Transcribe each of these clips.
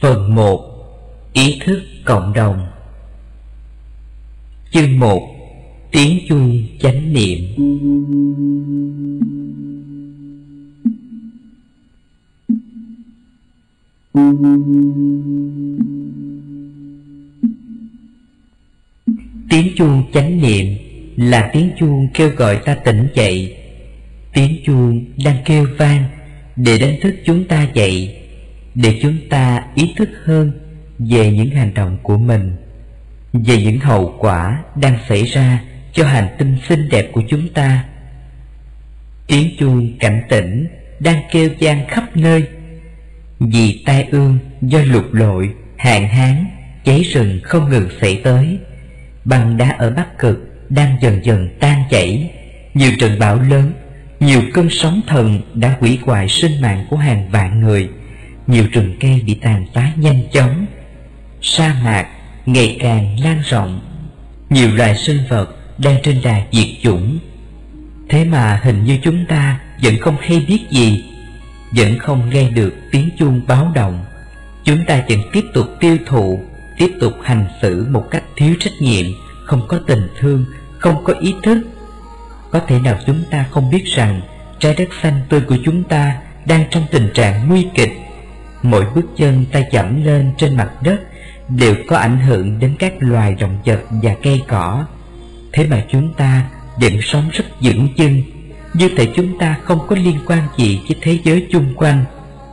Phần 1. Ý thức cộng đồng. Chương 1. Tiếng chuông chánh niệm. Tiếng chuông chánh niệm là tiếng chuông kêu gọi ta tỉnh dậy. Tiếng chuông đang kêu vang để đánh thức chúng ta dậy, để chúng ta ý thức hơn về những hành động của mình, về những hậu quả đang xảy ra cho hành tinh xinh đẹp của chúng ta. Tiếng chuông cảnh tỉnh đang kêu vang khắp nơi, vì tai ương do lụt lội, hạn hán, cháy rừng không ngừng xảy tới. Băng đá ở Bắc Cực đang dần dần tan chảy. Nhiều trận bão lớn, nhiều cơn sóng thần đã hủy hoại sinh mạng của hàng vạn người. Nhiều rừng cây bị tàn phá nhanh chóng. Sa mạc ngày càng lan rộng. Nhiều loài sinh vật đang trên đà diệt chủng. Thế mà hình như chúng ta vẫn không hay biết gì, vẫn không nghe được tiếng chuông báo động. Chúng ta vẫn tiếp tục tiêu thụ, tiếp tục hành xử một cách thiếu trách nhiệm, không có tình thương, không có ý thức. Có thể nào chúng ta không biết rằng trái đất xanh tươi của chúng ta đang trong tình trạng nguy kịch? Mỗi bước chân ta dẫm lên trên mặt đất đều có ảnh hưởng đến các loài động vật và cây cỏ. Thế mà chúng ta vẫn sống rất vững chưng, như thể chúng ta không có liên quan gì với thế giới chung quanh.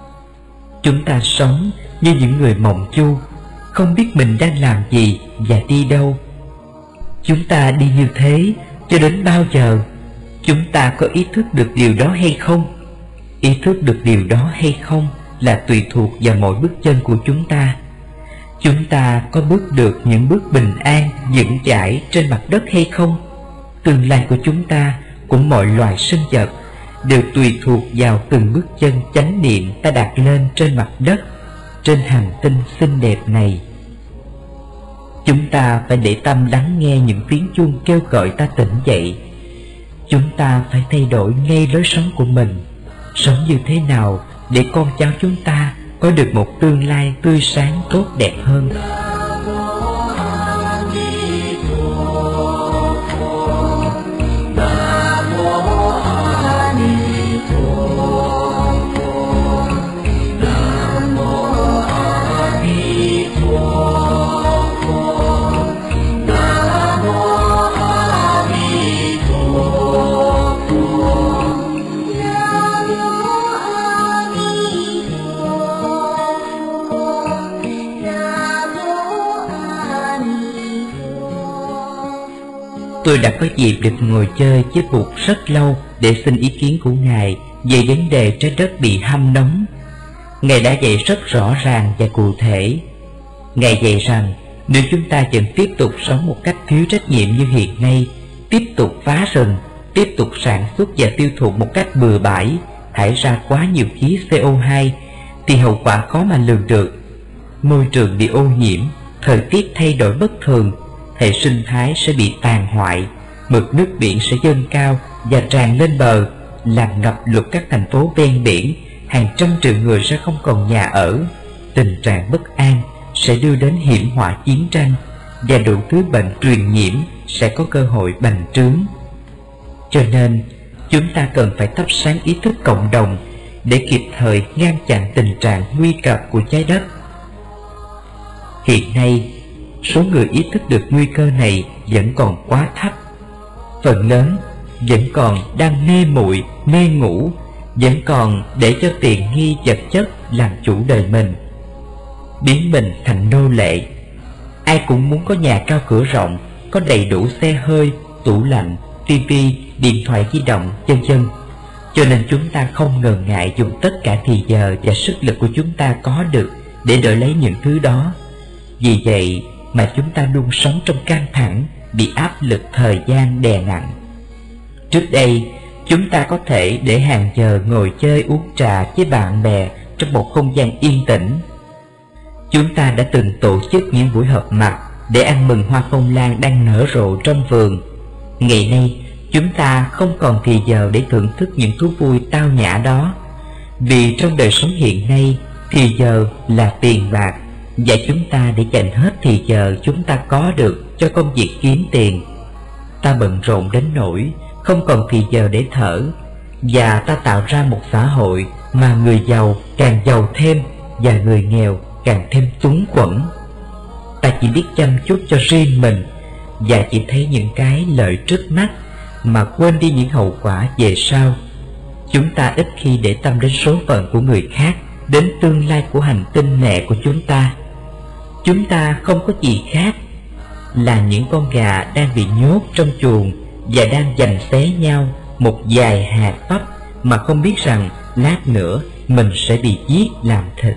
Chúng ta sống như những người mộng chu, không biết mình đang làm gì và đi đâu. Chúng ta đi như thế cho đến bao giờ? Chúng ta có ý thức được điều đó hay không? Ý thức được điều đó hay không là tùy thuộc vào mỗi bước chân của chúng ta. Chúng ta có bước được những bước bình an, vững chãi trên mặt đất hay không? Tương lai của chúng ta, của mọi loài sinh vật, đều tùy thuộc vào từng bước chân chánh niệm ta đặt lên trên mặt đất, trên hành tinh xinh đẹp này. Chúng ta phải để tâm lắng nghe những tiếng chuông kêu gọi ta tỉnh dậy. Chúng ta phải thay đổi ngay lối sống của mình. Sống như thế nào để con cháu chúng ta có được một tương lai tươi sáng tốt đẹp hơn? Tôi đã có dịp được ngồi chơi với Bụt rất lâu để xin ý kiến của Ngài về vấn đề trái đất bị hâm nóng. Ngài đã dạy rất rõ ràng và cụ thể. Ngài dạy rằng nếu chúng ta vẫn tiếp tục sống một cách thiếu trách nhiệm như hiện nay, tiếp tục phá rừng, tiếp tục sản xuất và tiêu thụ một cách bừa bãi, thải ra quá nhiều khí CO2, thì hậu quả khó mà lường được. Môi trường bị ô nhiễm, thời tiết thay đổi bất thường, hệ sinh thái sẽ bị tàn hoại, mực nước biển sẽ dâng cao và tràn lên bờ, làm ngập lụt các thành phố ven biển, hàng trăm triệu người sẽ không còn nhà ở. Tình trạng bất an sẽ đưa đến hiểm họa chiến tranh, và đủ thứ bệnh truyền nhiễm sẽ có cơ hội bành trướng. Cho nên, chúng ta cần phải thắp sáng ý thức cộng đồng để kịp thời ngăn chặn tình trạng nguy cấp của trái đất. Hiện nay, số người ý thức được nguy cơ này vẫn còn quá thấp. Phần lớn vẫn còn đang mê muội, mê ngủ, vẫn còn để cho tiện nghi vật chất làm chủ đời mình, biến mình thành nô lệ. Ai cũng muốn có nhà cao cửa rộng, có đầy đủ xe hơi, tủ lạnh, tivi, điện thoại di động, vân vân. Cho nên chúng ta không ngần ngại dùng tất cả thì giờ và sức lực của chúng ta có được để đổi lấy những thứ đó. Vì vậy mà chúng ta luôn sống trong căng thẳng, bị áp lực thời gian đè nặng. Trước đây, chúng ta có thể để hàng giờ ngồi chơi uống trà với bạn bè trong một không gian yên tĩnh. Chúng ta đã từng tổ chức những buổi họp mặt để ăn mừng hoa phong lan đang nở rộ trong vườn. Ngày nay, chúng ta không còn thì giờ để thưởng thức những thú vui tao nhã đó. Vì trong đời sống hiện nay, Thì giờ là tiền bạc, dạy chúng ta để dành hết thì giờ chúng ta có được cho công việc kiếm tiền. Ta bận rộn đến nỗi không còn thì giờ để thở, và ta tạo ra một xã hội mà người giàu càng giàu thêm và người nghèo càng thêm túng quẫn. Ta chỉ biết chăm chút cho riêng mình và chỉ thấy những cái lợi trước mắt mà quên đi những hậu quả về sau. Chúng ta ít khi để tâm đến số phận của người khác, đến tương lai của hành tinh mẹ của chúng ta. Chúng ta không có gì khác là những con gà đang bị nhốt trong chuồng và đang giành xé nhau một vài hạt bắp mà không biết rằng lát nữa mình sẽ bị giết làm thịt.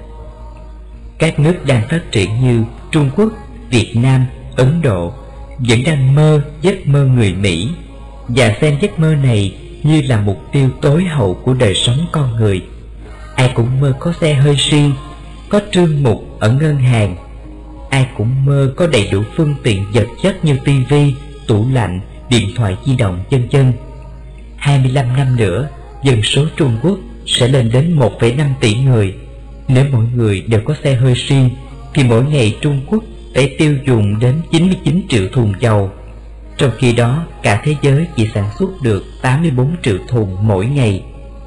Các nước đang phát triển như Trung Quốc, Việt Nam, Ấn Độ vẫn đang mơ giấc mơ người Mỹ và xem giấc mơ này như là mục tiêu tối hậu của đời sống con người. Ai cũng mơ có xe hơi riêng, có trương mục ở ngân hàng. Ai cũng mơ có đầy đủ phương tiện vật chất như tivi, tủ lạnh, điện thoại di động vân vân. 25 năm nữa, dân số Trung Quốc sẽ lên đến 1,5 tỷ người. Nếu mỗi người đều có xe hơi riêng thì mỗi ngày Trung Quốc phải tiêu dùng đến 99 triệu thùng dầu. Trong khi đó, cả thế giới chỉ sản xuất được 84 triệu thùng mỗi ngày.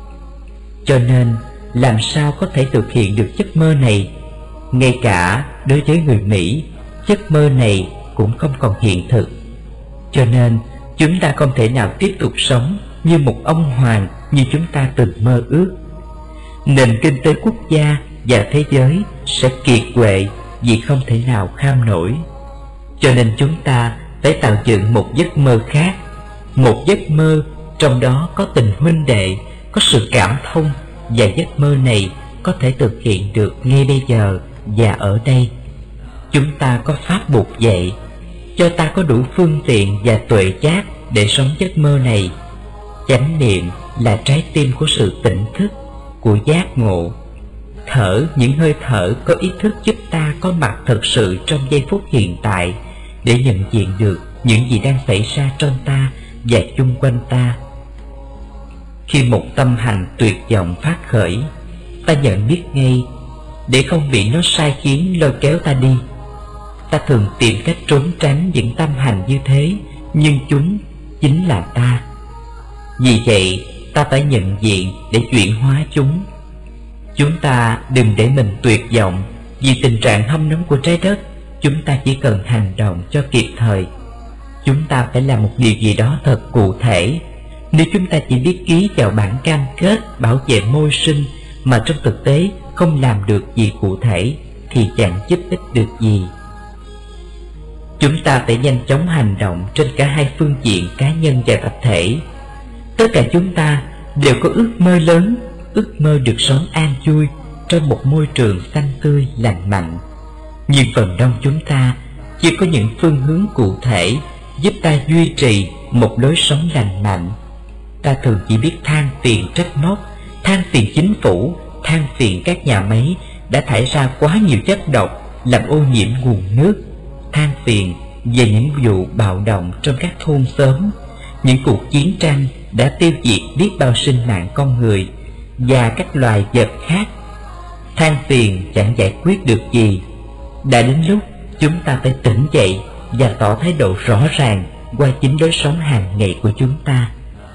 Cho nên, làm sao có thể thực hiện được giấc mơ này? Ngay cả đối với người Mỹ, giấc mơ này cũng không còn hiện thực. Cho nên, chúng ta không thể nào tiếp tục sống như một ông hoàng như chúng ta từng mơ ước. Nền kinh tế quốc gia và thế giới sẽ kiệt quệ vì không thể nào kham nổi. Cho nên chúng ta phải tạo dựng một giấc mơ khác, một giấc mơ trong đó có tình huynh đệ, có sự cảm thông, và giấc mơ này có thể thực hiện được ngay bây giờ và ở đây. Chúng ta có pháp buộc dạy, cho ta có đủ phương tiện và tuệ giác để sống giấc mơ này. Chánh niệm là trái tim của sự tỉnh thức, của giác ngộ. Thở những hơi thở có ý thức giúp ta có mặt thực sự trong giây phút hiện tại, để nhận diện được những gì đang xảy ra trong ta và chung quanh ta. Khi một tâm hành tuyệt vọng phát khởi, ta nhận biết ngay để không bị nó sai khiến lôi kéo ta đi. Ta thường tìm cách trốn tránh những tâm hành như thế, nhưng chúng chính là ta. Vì vậy, ta phải nhận diện để chuyển hóa chúng. Chúng ta đừng để mình tuyệt vọng vì tình trạng hâm nóng của trái đất. Chúng ta chỉ cần hành động cho kịp thời. Chúng ta phải làm một điều gì đó thật cụ thể. Nếu chúng ta chỉ biết ký vào bản cam kết bảo vệ môi sinh mà trong thực tế không làm được gì cụ thể thì chẳng giúp ích được gì. Chúng ta phải nhanh chóng hành động trên cả hai phương diện cá nhân và tập thể. Tất cả chúng ta đều có ước mơ lớn, ước mơ được sống an vui trong một môi trường xanh tươi lành mạnh. Nhưng phần đông chúng ta chưa có những phương hướng cụ thể giúp ta duy trì một lối sống lành mạnh. Ta thường chỉ biết than phiền trách móc, than phiền chính phủ, than phiền các nhà máy đã thải ra quá nhiều chất độc làm ô nhiễm nguồn nước, than phiền về những vụ bạo động trong các thôn xóm, những cuộc chiến tranh đã tiêu diệt biết bao sinh mạng con người và các loài vật khác. Than phiền chẳng giải quyết được gì. Đã đến lúc chúng ta phải tỉnh dậy và tỏ thái độ rõ ràng qua chính lối sống hàng ngày của chúng ta.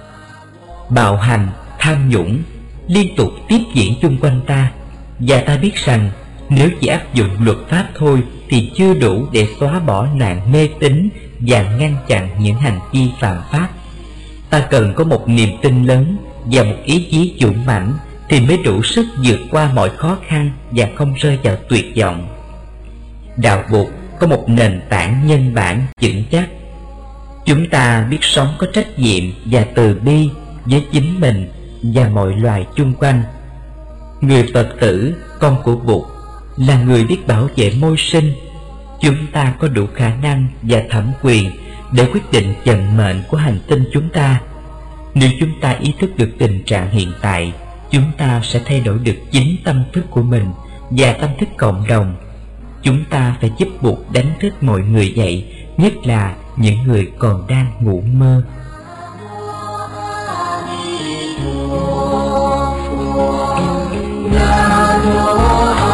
Bạo hành, tham nhũng liên tục tiếp diễn chung quanh ta, và ta biết rằng nếu chỉ áp dụng luật pháp thôi thì chưa đủ để xóa bỏ nạn mê tín và ngăn chặn những hành vi phạm pháp. Ta cần có một niềm tin lớn và một ý chí dũng mãnh thì mới đủ sức vượt qua mọi khó khăn và không rơi vào tuyệt vọng. Đạo Phật có một nền tảng nhân bản vững chắc. Chúng ta biết sống có trách nhiệm và từ bi với chính mình và mọi loài chung quanh. Người Phật tử, con của Bụt, là người biết bảo vệ môi sinh. Chúng ta có đủ khả năng và thẩm quyền để quyết định vận mệnh của hành tinh chúng ta. Nếu chúng ta ý thức được tình trạng hiện tại, chúng ta sẽ thay đổi được chính tâm thức của mình và tâm thức cộng đồng. Chúng ta phải giúp Bụt đánh thức mọi người dậy, nhất là những người còn đang ngủ mơ. Nam mô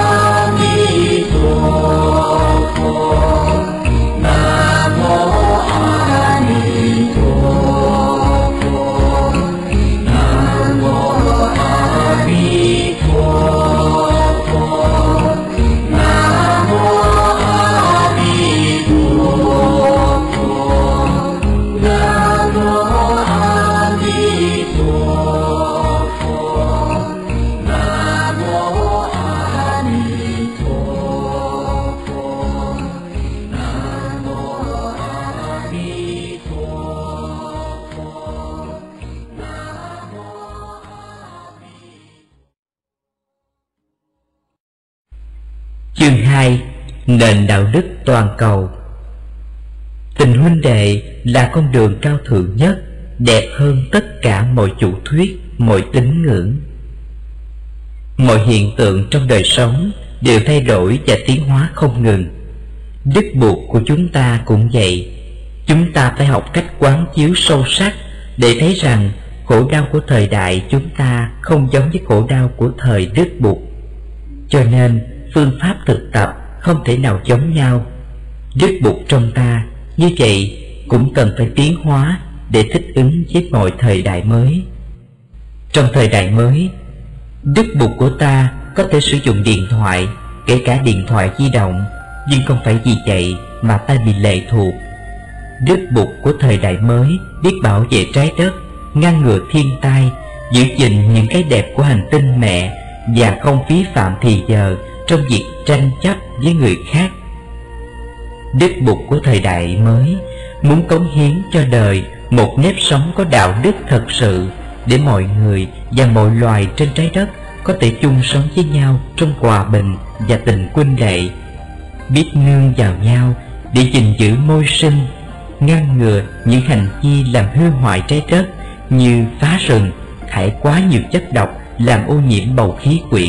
Chương 2: Nền đạo đức toàn cầu. Tình huynh đệ là con đường cao thượng nhất, đẹp hơn tất cả mọi chủ thuyết, mọi tín ngưỡng. Mọi hiện tượng trong đời sống đều thay đổi và tiến hóa không ngừng. Đức buộc của chúng ta cũng vậy. Chúng ta phải học cách quán chiếu sâu sắc để thấy rằng khổ đau của thời đại chúng ta không giống với khổ đau của thời Đức Bụt. Cho nên phương pháp thực tập không thể nào giống nhau. Đức Bụt trong ta như vậy cũng cần phải tiến hóa để thích ứng với mọi thời đại mới. Trong thời đại mới, Đức Bụt của ta có thể sử dụng điện thoại, kể cả điện thoại di động, nhưng không phải vì vậy mà ta bị lệ thuộc. Đức Bụt của thời đại mới biết bảo vệ trái đất, ngăn ngừa thiên tai, giữ gìn những cái đẹp của hành tinh mẹ và không phí phạm thì giờ trong việc tranh chấp với người khác. Đức Bụt của thời đại mới muốn cống hiến cho đời một nếp sống có đạo đức thật sự, để mọi người và mọi loài trên trái đất có thể chung sống với nhau trong hòa bình và tình huynh đệ, biết nương vào nhau để gìn giữ môi sinh, ngăn ngừa những hành vi làm hư hoại trái đất như phá rừng, thải quá nhiều chất độc làm ô nhiễm bầu khí quyển.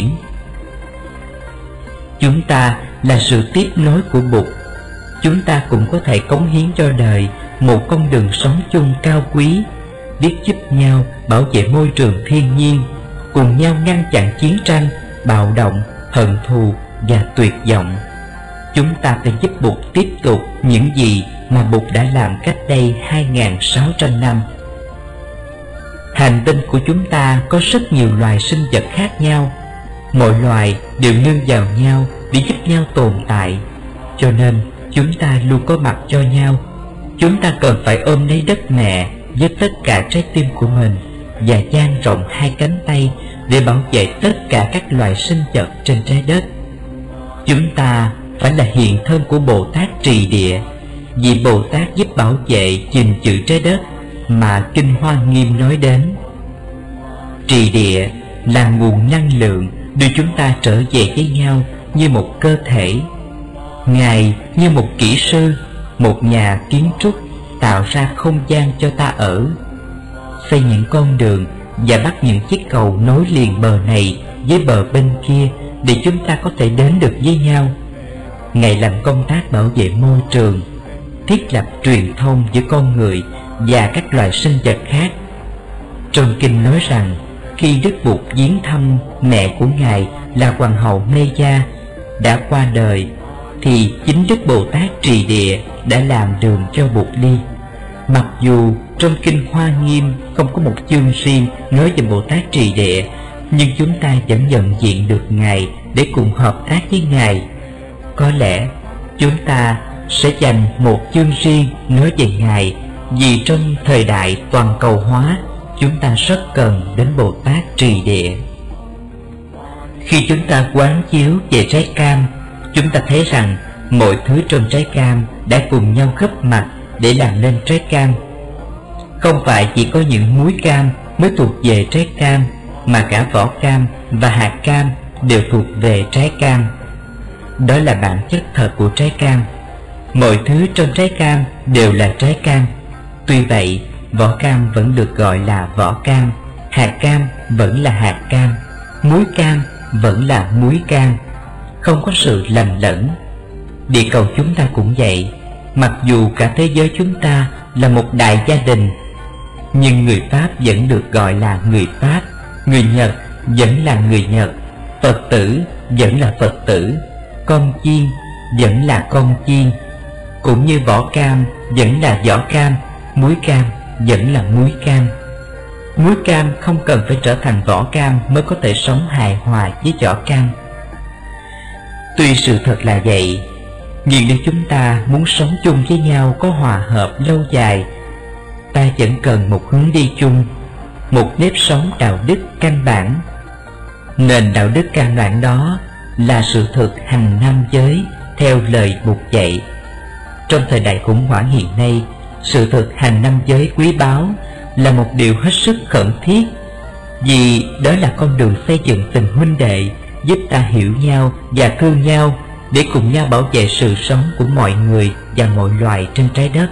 Chúng ta là sự tiếp nối của Bụt. Chúng ta cũng có thể cống hiến cho đời một con đường sống chung cao quý, biết giúp nhau bảo vệ môi trường thiên nhiên, cùng nhau ngăn chặn chiến tranh, bạo động, hận thù và tuyệt vọng. Chúng ta phải giúp Bụt tiếp tục những gì mà Bụt đã làm cách đây 2.600 năm. Hành tinh của chúng ta có rất nhiều loài sinh vật khác nhau. Mọi loài đều nương vào nhau để giúp nhau tồn tại. Cho nên chúng ta luôn có mặt cho nhau. Chúng ta cần phải ôm lấy đất mẹ với tất cả trái tim của mình và dang rộng hai cánh tay để bảo vệ tất cả các loài sinh vật trên trái đất. Chúng ta phải là hiện thân của Bồ Tát Trì Địa, vì Bồ Tát giúp bảo vệ gìn giữ trái đất mà Kinh Hoa Nghiêm nói đến. Trì Địa là nguồn năng lượng đưa chúng ta trở về với nhau như một cơ thể. Ngài như một kỹ sư, một nhà kiến trúc tạo ra không gian cho ta ở, xây những con đường và bắt những chiếc cầu nối liền bờ này với bờ bên kia để chúng ta có thể đến được với nhau. Ngài làm công tác bảo vệ môi trường, thiết lập truyền thông giữa con người và các loài sinh vật khác. Trong kinh nói rằng khi Đức Bụt viếng thăm mẹ của Ngài là Hoàng hậu Meja đã qua đời, thì chính Đức Bồ Tát Trì Địa đã làm đường cho Bụt đi. Mặc dù trong Kinh Hoa Nghiêm không có một chương riêng nói về Bồ Tát Trì Địa, nhưng chúng ta vẫn nhận diện được Ngài để cùng hợp tác với Ngài. Có lẽ chúng ta sẽ dành một chương riêng nói về Ngài, vì trong thời đại toàn cầu hóa, chúng ta rất cần đến Bồ Tát Trì Địa. Khi chúng ta quán chiếu về trái cam, chúng ta thấy rằng mọi thứ trong trái cam đã cùng nhau góp mặt để làm nên trái cam. Không phải chỉ có những múi cam mới thuộc về trái cam, mà cả vỏ cam và hạt cam đều thuộc về trái cam. Đó là bản chất thật của trái cam. Mọi thứ trong trái cam đều là trái cam. Tuy vậy, vỏ cam vẫn được gọi là vỏ cam, hạt cam vẫn là hạt cam, muối cam vẫn là muối cam, không có sự lầm lẫn. Địa cầu chúng ta cũng vậy. Mặc dù cả thế giới chúng ta là một đại gia đình, nhưng người Pháp vẫn được gọi là người Pháp, người Nhật vẫn là người Nhật, Phật tử vẫn là Phật tử, con chiên vẫn là con chiên, cũng như vỏ cam vẫn là vỏ cam, muối cam vẫn là muối cam. Muối cam không cần phải trở thành vỏ cam mới có thể sống hài hòa với vỏ cam. Tuy sự thật là vậy, nhưng nếu chúng ta muốn sống chung với nhau có hòa hợp lâu dài, ta vẫn cần một hướng đi chung, một nếp sống đạo đức căn bản. Nền đạo đức căn bản đó là sự thực hành năm giới theo lời Bụt dạy. Trong thời đại khủng hoảng hiện nay, sự thực hành năm giới quý báu là một điều hết sức khẩn thiết, vì đó là con đường xây dựng tình huynh đệ, giúp ta hiểu nhau và thương nhau, để cùng nhau bảo vệ sự sống của mọi người và mọi loài trên trái đất.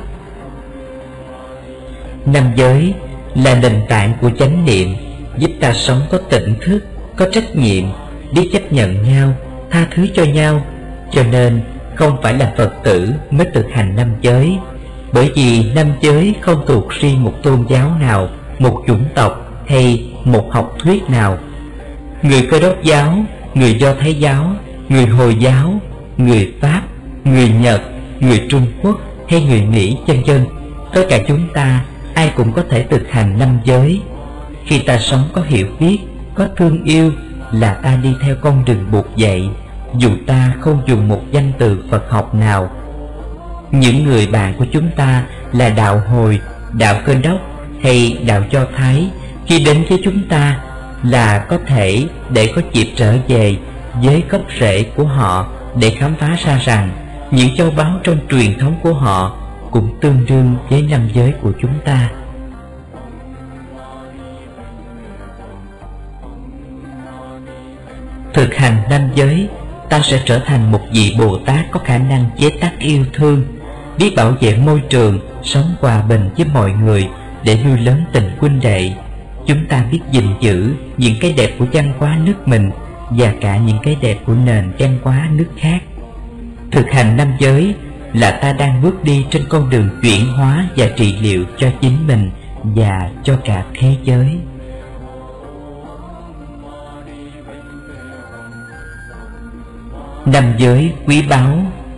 Năm giới là nền tảng của chánh niệm, giúp ta sống có tỉnh thức, có trách nhiệm, biết chấp nhận nhau, tha thứ cho nhau. Cho nên không phải là Phật tử mới thực hành năm giới, bởi vì năm giới không thuộc riêng một tôn giáo nào, một chủng tộc hay một học thuyết nào. Người Cơ Đốc giáo, người Do Thái giáo, người Hồi giáo, người Pháp, người Nhật, người Trung Quốc hay người Mỹ vân vân, tất cả chúng ta ai cũng có thể thực hành năm giới. Khi ta sống có hiểu biết, có thương yêu là ta đi theo con đường Bụt dạy, dù ta không dùng một danh từ Phật học nào. Những người bạn của chúng ta là đạo Hồi, đạo Cơ Đốc hay đạo Do Thái, khi đến với chúng ta là có thể để có dịp trở về với gốc rễ của họ để khám phá ra rằng những châu báu trong truyền thống của họ cũng tương đương với năm giới của chúng ta. Thực hành năm giới, ta sẽ trở thành một vị Bồ Tát có khả năng chế tác yêu thương, biết bảo vệ môi trường, sống hòa bình với mọi người để nuôi lớn tình huynh đệ. Chúng ta biết gìn giữ những cái đẹp của văn hóa nước mình và cả những cái đẹp của nền văn hóa nước khác. Thực hành năm giới là ta đang bước đi trên con đường chuyển hóa và trị liệu cho chính mình và cho cả thế giới. Năm giới quý báu.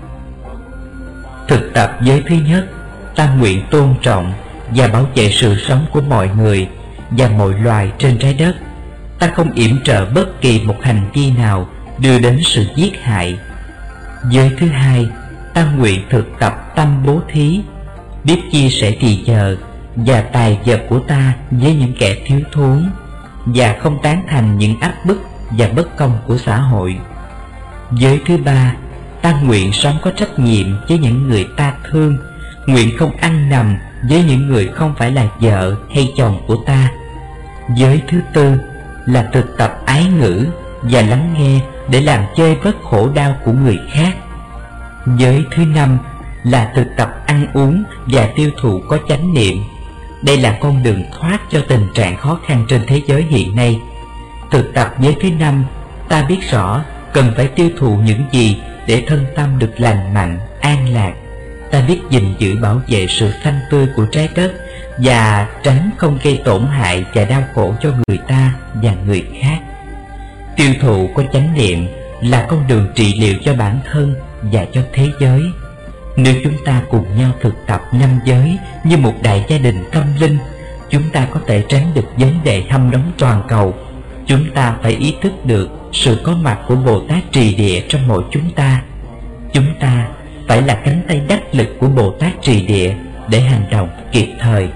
Thực tập giới thứ nhất, ta nguyện tôn trọng và bảo vệ sự sống của mọi người và mọi loài trên trái đất. Ta không yểm trợ bất kỳ một hành vi nào đưa đến sự giết hại. Giới thứ hai, ta nguyện thực tập tâm bố thí, biết chia sẻ thì giờ và tài vật của ta với những kẻ thiếu thốn, và không tán thành những áp bức và bất công của xã hội. Giới thứ ba, ta nguyện sống có trách nhiệm với những người ta thương, nguyện không ăn nằm với những người không phải là vợ hay chồng của ta. Giới thứ tư là thực tập ái ngữ và lắng nghe để làm chơi bớt khổ đau của người khác. Giới thứ năm là thực tập ăn uống và tiêu thụ có chánh niệm. Đây là con đường thoát cho tình trạng khó khăn trên thế giới hiện nay. Thực tập giới thứ năm, ta biết rõ cần phải tiêu thụ những gì để thân tâm được lành mạnh, an lạc. Ta biết gìn giữ bảo vệ sự xanh tươi của trái đất và tránh không gây tổn hại và đau khổ cho người ta và người khác. Tiêu thụ có chánh niệm là con đường trị liệu cho bản thân và cho thế giới. Nếu chúng ta cùng nhau thực tập năm giới như một đại gia đình tâm linh, chúng ta có thể tránh được vấn đề hâm nóng toàn cầu. Chúng ta phải ý thức được sự có mặt của Bồ Tát Trì Địa trong mỗi chúng ta. Chúng ta phải là cánh tay đắc lực của Bồ Tát Trì Địa để hành động kịp thời.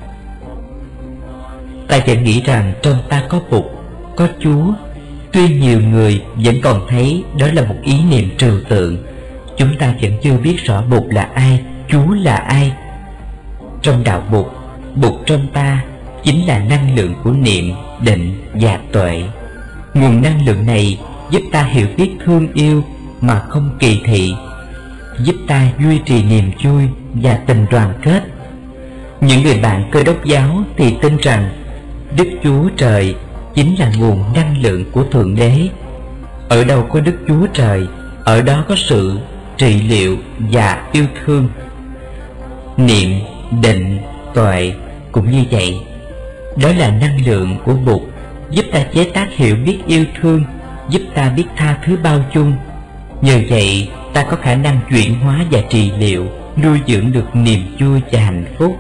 Ta vẫn nghĩ rằng trong ta có Bụt, có Chúa. Tuy nhiều người vẫn còn thấy đó là một ý niệm trừu tượng, chúng ta vẫn chưa biết rõ Bụt là ai, Chúa là ai. Trong đạo Bụt, Bụt trong ta chính là năng lượng của niệm, định và tuệ. Nguồn năng lượng này giúp ta hiểu biết thương yêu mà không kỳ thị, giúp ta duy trì niềm vui và tình đoàn kết. Những người bạn Cơ Đốc giáo thì tin rằng Đức Chúa Trời chính là nguồn năng lượng của Thượng Đế. Ở đâu có Đức Chúa Trời, ở đó có sự trị liệu và yêu thương. Niệm, định, tuệ cũng như vậy. Đó là năng lượng của Bụt, giúp ta chế tác hiểu biết yêu thương, giúp ta biết tha thứ bao dung. Nhờ vậy ta có khả năng chuyển hóa và trị liệu, nuôi dưỡng được niềm vui và hạnh phúc.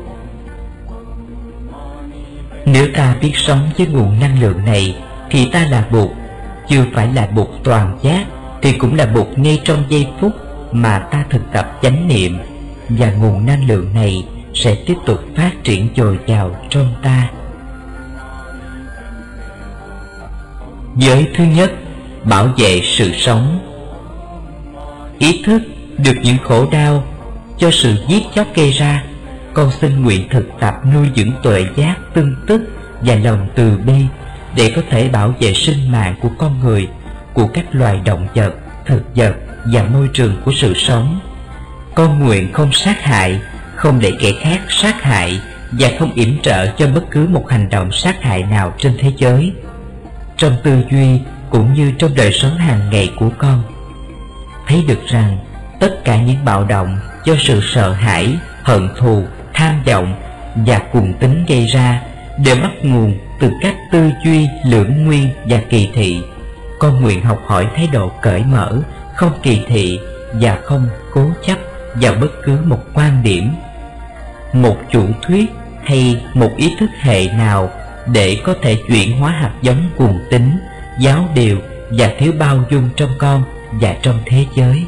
Nếu ta biết sống với nguồn năng lượng này thì ta là Bụt. Chưa phải là Bụt toàn giác thì cũng là Bụt ngay trong giây phút mà ta thực tập chánh niệm, và nguồn năng lượng này sẽ tiếp tục phát triển dồi dào trong ta. Giới thứ nhất, bảo vệ sự sống. Ý thức được những khổ đau cho sự giết chóc gây ra, con xin nguyện thực tập nuôi dưỡng tuệ giác, tương tức và lòng từ bi để có thể bảo vệ sinh mạng của con người, của các loài động vật, thực vật và môi trường của sự sống. Con nguyện không sát hại, không để kẻ khác sát hại và không yểm trợ cho bất cứ một hành động sát hại nào trên thế giới, trong tư duy cũng như trong đời sống hàng ngày của con. Thấy được rằng tất cả những bạo động do sự sợ hãi, hận thù, tham vọng và cuồng tín gây ra đều bắt nguồn từ các tư duy lưỡng nguyên và kỳ thị. Con nguyện học hỏi thái độ cởi mở, không kỳ thị và không cố chấp vào bất cứ một quan điểm, một chủ thuyết hay một ý thức hệ nào để có thể chuyển hóa hạt giống cuồng tín, giáo điều và thiếu bao dung trong con và trong thế giới.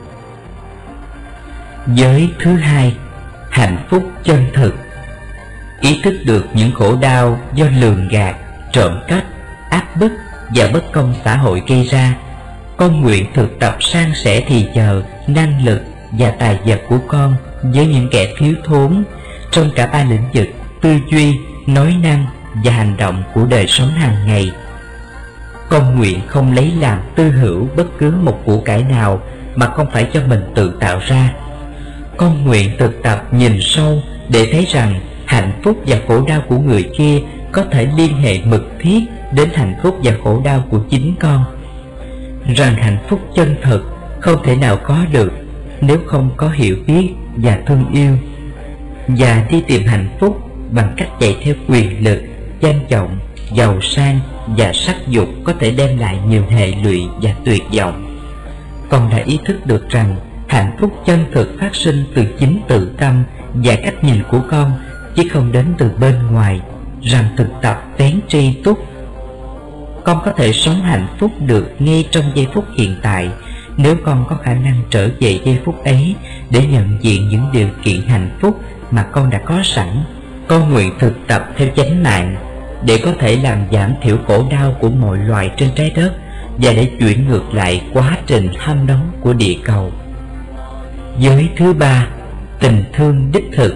Giới thứ hai, hạnh phúc chân thực. Ý thức được những khổ đau do lường gạt, trộm cắp, áp bức và bất công xã hội gây ra, con nguyện thực tập san sẻ thì giờ, năng lực và tài vật của con với những kẻ thiếu thốn trong cả ba lĩnh vực tư duy, nói năng và hành động của đời sống hàng ngày. Con nguyện không lấy làm tư hữu bất cứ một của cải nào mà không phải cho mình tự tạo ra. Con nguyện thực tập nhìn sâu để thấy rằng hạnh phúc và khổ đau của người kia có thể liên hệ mật thiết đến hạnh phúc và khổ đau của chính con. Rằng hạnh phúc chân thực không thể nào có được nếu không có hiểu biết và thương yêu. Và đi tìm hạnh phúc bằng cách chạy theo quyền lực, danh vọng, giàu sang và sắc dục có thể đem lại nhiều hệ lụy và tuyệt vọng. Con đã ý thức được rằng hạnh phúc chân thực phát sinh từ chính tự tâm và cách nhìn của con, chứ không đến từ bên ngoài. Rằng thực tập vén tri túc, con có thể sống hạnh phúc được ngay trong giây phút hiện tại nếu con có khả năng trở về giây phút ấy để nhận diện những điều kiện hạnh phúc mà con đã có sẵn. Con nguyện thực tập theo chánh mạng để có thể làm giảm thiểu khổ đau của mọi loài trên trái đất và để chuyển ngược lại quá trình hâm nóng của địa cầu. Giới thứ ba, tình thương đích thực.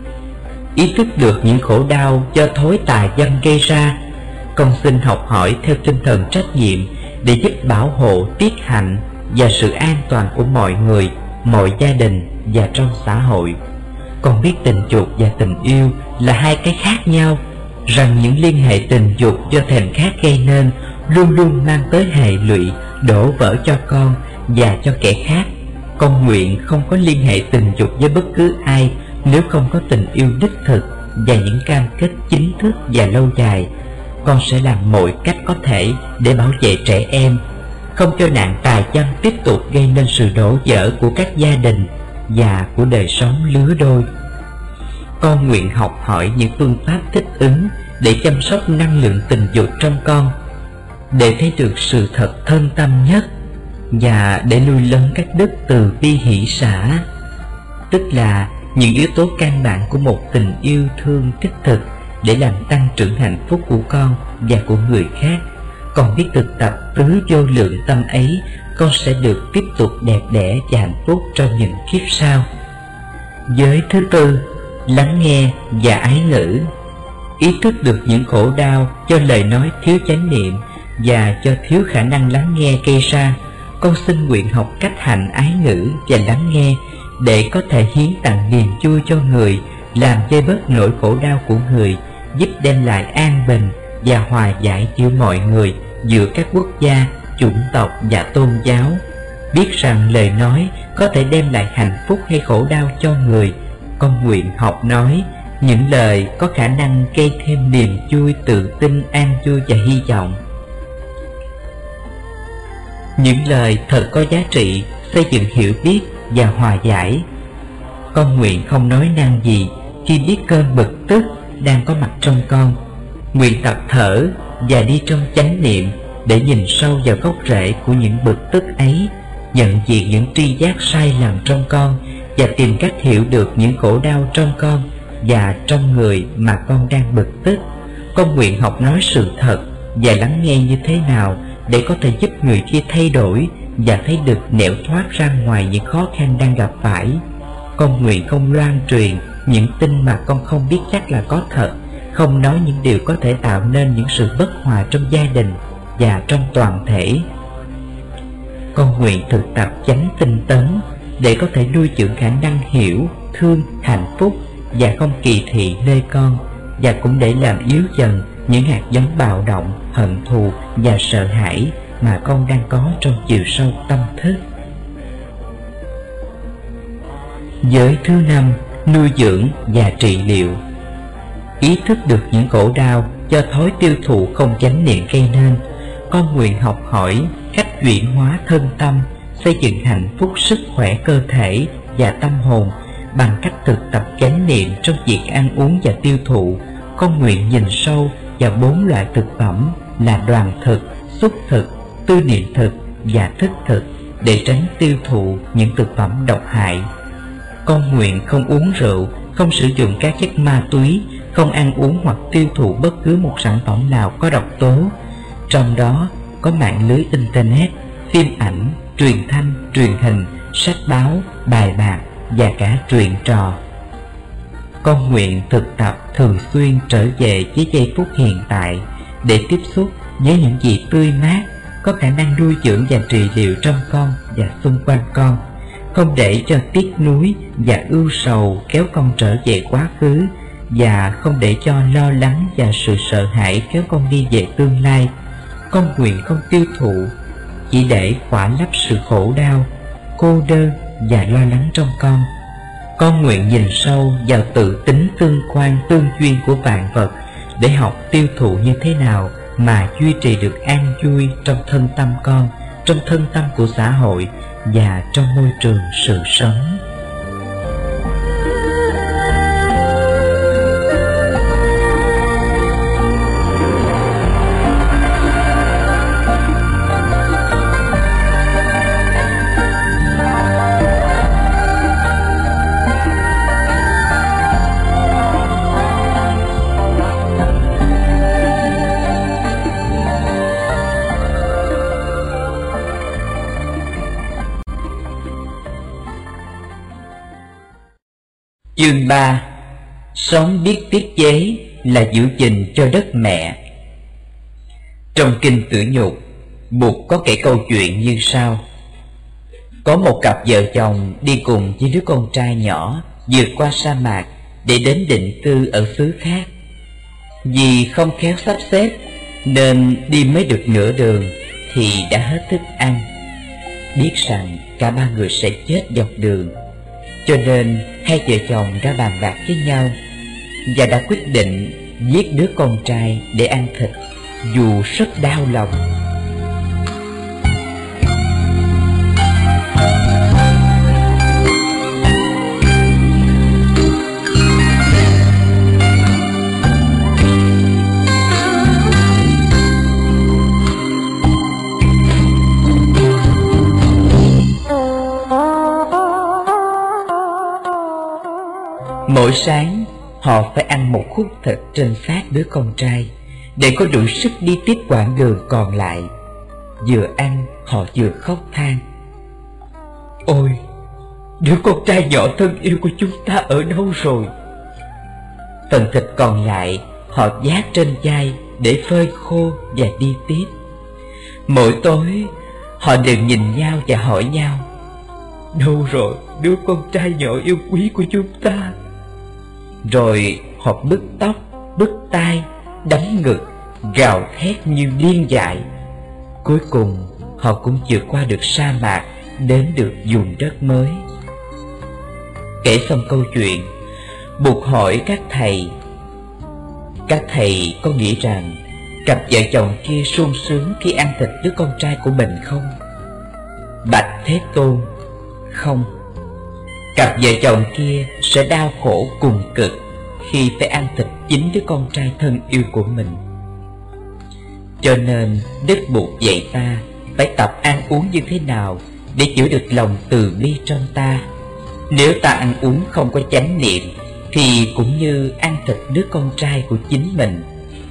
Ý thức được những khổ đau do thói tà dâm gây ra, con xin học hỏi theo tinh thần trách nhiệm để giúp bảo hộ tiết hạnh và sự an toàn của mọi người, mọi gia đình và trong xã hội. Con biết tình dục và tình yêu là hai cái khác nhau, rằng những liên hệ tình dục do thèm khát gây nên luôn luôn mang tới hệ lụy, đổ vỡ cho con và cho kẻ khác. Con nguyện không có liên hệ tình dục với bất cứ ai nếu không có tình yêu đích thực và những cam kết chính thức và lâu dài. Con sẽ làm mọi cách có thể để bảo vệ trẻ em, không cho nạn tà dâm tiếp tục gây nên sự đổ vỡ của các gia đình và của đời sống lứa đôi. Con nguyện học hỏi những phương pháp thích ứng để chăm sóc năng lượng tình dục trong con, để thấy được sự thật thân tâm nhất và để nuôi lớn các đức từ bi hỷ xả, tức là những yếu tố căn bản của một tình yêu thương đích thực để làm tăng trưởng hạnh phúc của con và của người khác. Con biết thực tập tứ vô lượng tâm ấy, con sẽ được tiếp tục đẹp đẽ và hạnh phúc trong những kiếp sau. Giới thứ tư, lắng nghe và ái ngữ. Ý thức được những khổ đau do lời nói thiếu chánh niệm và do thiếu khả năng lắng nghe gây ra, con xin nguyện học cách hành ái ngữ và lắng nghe để có thể hiến tặng niềm vui cho người, làm vơi bớt nỗi khổ đau của người, giúp đem lại an bình và hòa giải giữa mọi người, giữa các quốc gia, chủng tộc và tôn giáo. Biết rằng lời nói có thể đem lại hạnh phúc hay khổ đau cho người, con nguyện học nói những lời có khả năng gây thêm niềm vui, tự tin, an vui và hy vọng. Những lời thật có giá trị, xây dựng hiểu biết và hòa giải. Con nguyện không nói năng gì khi biết cơn bực tức đang có mặt trong con. Nguyện tập thở và đi trong chánh niệm để nhìn sâu vào gốc rễ của những bực tức ấy, nhận diện những tri giác sai lầm trong con và tìm cách hiểu được những khổ đau trong con và trong người mà con đang bực tức. Con nguyện học nói sự thật và lắng nghe như thế nào để có thể giúp người kia thay đổi và thấy được nẻo thoát ra ngoài những khó khăn đang gặp phải. Con nguyện không loan truyền những tin mà con không biết chắc là có thật, không nói những điều có thể tạo nên những sự bất hòa trong gia đình và trong toàn thể. Con nguyện thực tập chánh tinh tấn để có thể nuôi dưỡng khả năng hiểu, thương, hạnh phúc và không kỳ thị nơi con, và cũng để làm yếu dần những hạt giống bạo động, hận thù và sợ hãi mà con đang có trong chiều sâu tâm thức. Giới thứ 5, nuôi dưỡng và trị liệu. Ý thức được những khổ đau do thói tiêu thụ không chánh niệm gây nên, con nguyện học hỏi cách chuyển hóa thân tâm, xây dựng hạnh phúc sức khỏe cơ thể và tâm hồn bằng cách thực tập chánh niệm trong việc ăn uống và tiêu thụ. Con nguyện nhìn sâu vào 4 loại thực phẩm là đoàn thực, xúc thực, tư niệm thực và thức thực để tránh tiêu thụ những thực phẩm độc hại. Con nguyện không uống rượu, không sử dụng các chất ma túy, không ăn uống hoặc tiêu thụ bất cứ một sản phẩm nào có độc tố, trong đó có mạng lưới internet, phim ảnh, truyền thanh, truyền hình, sách báo, bài bạc và cả truyện trò. Con nguyện thực tập thường xuyên trở về với giây phút hiện tại để tiếp xúc với những gì tươi mát, có khả năng nuôi dưỡng và trị liệu trong con và xung quanh con, không để cho tiếc nuối và ưu sầu kéo con trở về quá khứ, và không để cho lo lắng và sự sợ hãi kéo con đi về tương lai. Con nguyện không tiêu thụ chỉ để khỏa lấp sự khổ đau, cô đơn và lo lắng trong con. Con nguyện nhìn sâu vào tự tính tương quan tương duyên của vạn vật để học tiêu thụ như thế nào mà duy trì được an vui trong thân tâm con, trong thân tâm của xã hội và trong môi trường sự sống. Chương 3. Sống biết tiết chế là giữ gìn cho đất mẹ. Trong kinh Tử Nhục, Bụt có kể câu chuyện như sau. Có một cặp vợ chồng đi cùng với đứa con trai nhỏ vượt qua sa mạc để đến định cư ở xứ khác. Vì không khéo sắp xếp nên đi mới được nửa đường thì đã hết thức ăn. Biết rằng cả ba người sẽ chết dọc đường, cho nên hai vợ chồng đã bàn bạc với nhau và đã quyết định giết đứa con trai để ăn thịt, dù rất đau lòng. Mỗi sáng họ phải ăn một khúc thịt trên xác đứa con trai để có đủ sức đi tiếp quãng đường còn lại. Vừa ăn họ vừa khóc than. Ôi, đứa con trai nhỏ thân yêu của chúng ta ở đâu rồi? Phần thịt còn lại họ vác trên vai để phơi khô và đi tiếp. Mỗi tối họ đều nhìn nhau và hỏi nhau, đâu rồi đứa con trai nhỏ yêu quý của chúng ta? Rồi họ bứt tóc, bứt tai, đấm ngực, gào thét như điên dại. Cuối cùng họ cũng vượt qua được sa mạc, đến được vùng đất mới. Kể xong câu chuyện, Bụt hỏi các thầy. Các thầy có nghĩ rằng cặp vợ chồng kia sung sướng khi ăn thịt đứa con trai của mình không? Bạch Thế Tôn, không. Cặp vợ chồng kia sẽ đau khổ cùng cực khi phải ăn thịt chính đứa con trai thân yêu của mình. Cho nên Đức Bụt dạy ta phải tập ăn uống như thế nào để giữ được lòng từ bi trong ta. Nếu ta ăn uống không có chánh niệm thì cũng như ăn thịt đứa con trai của chính mình.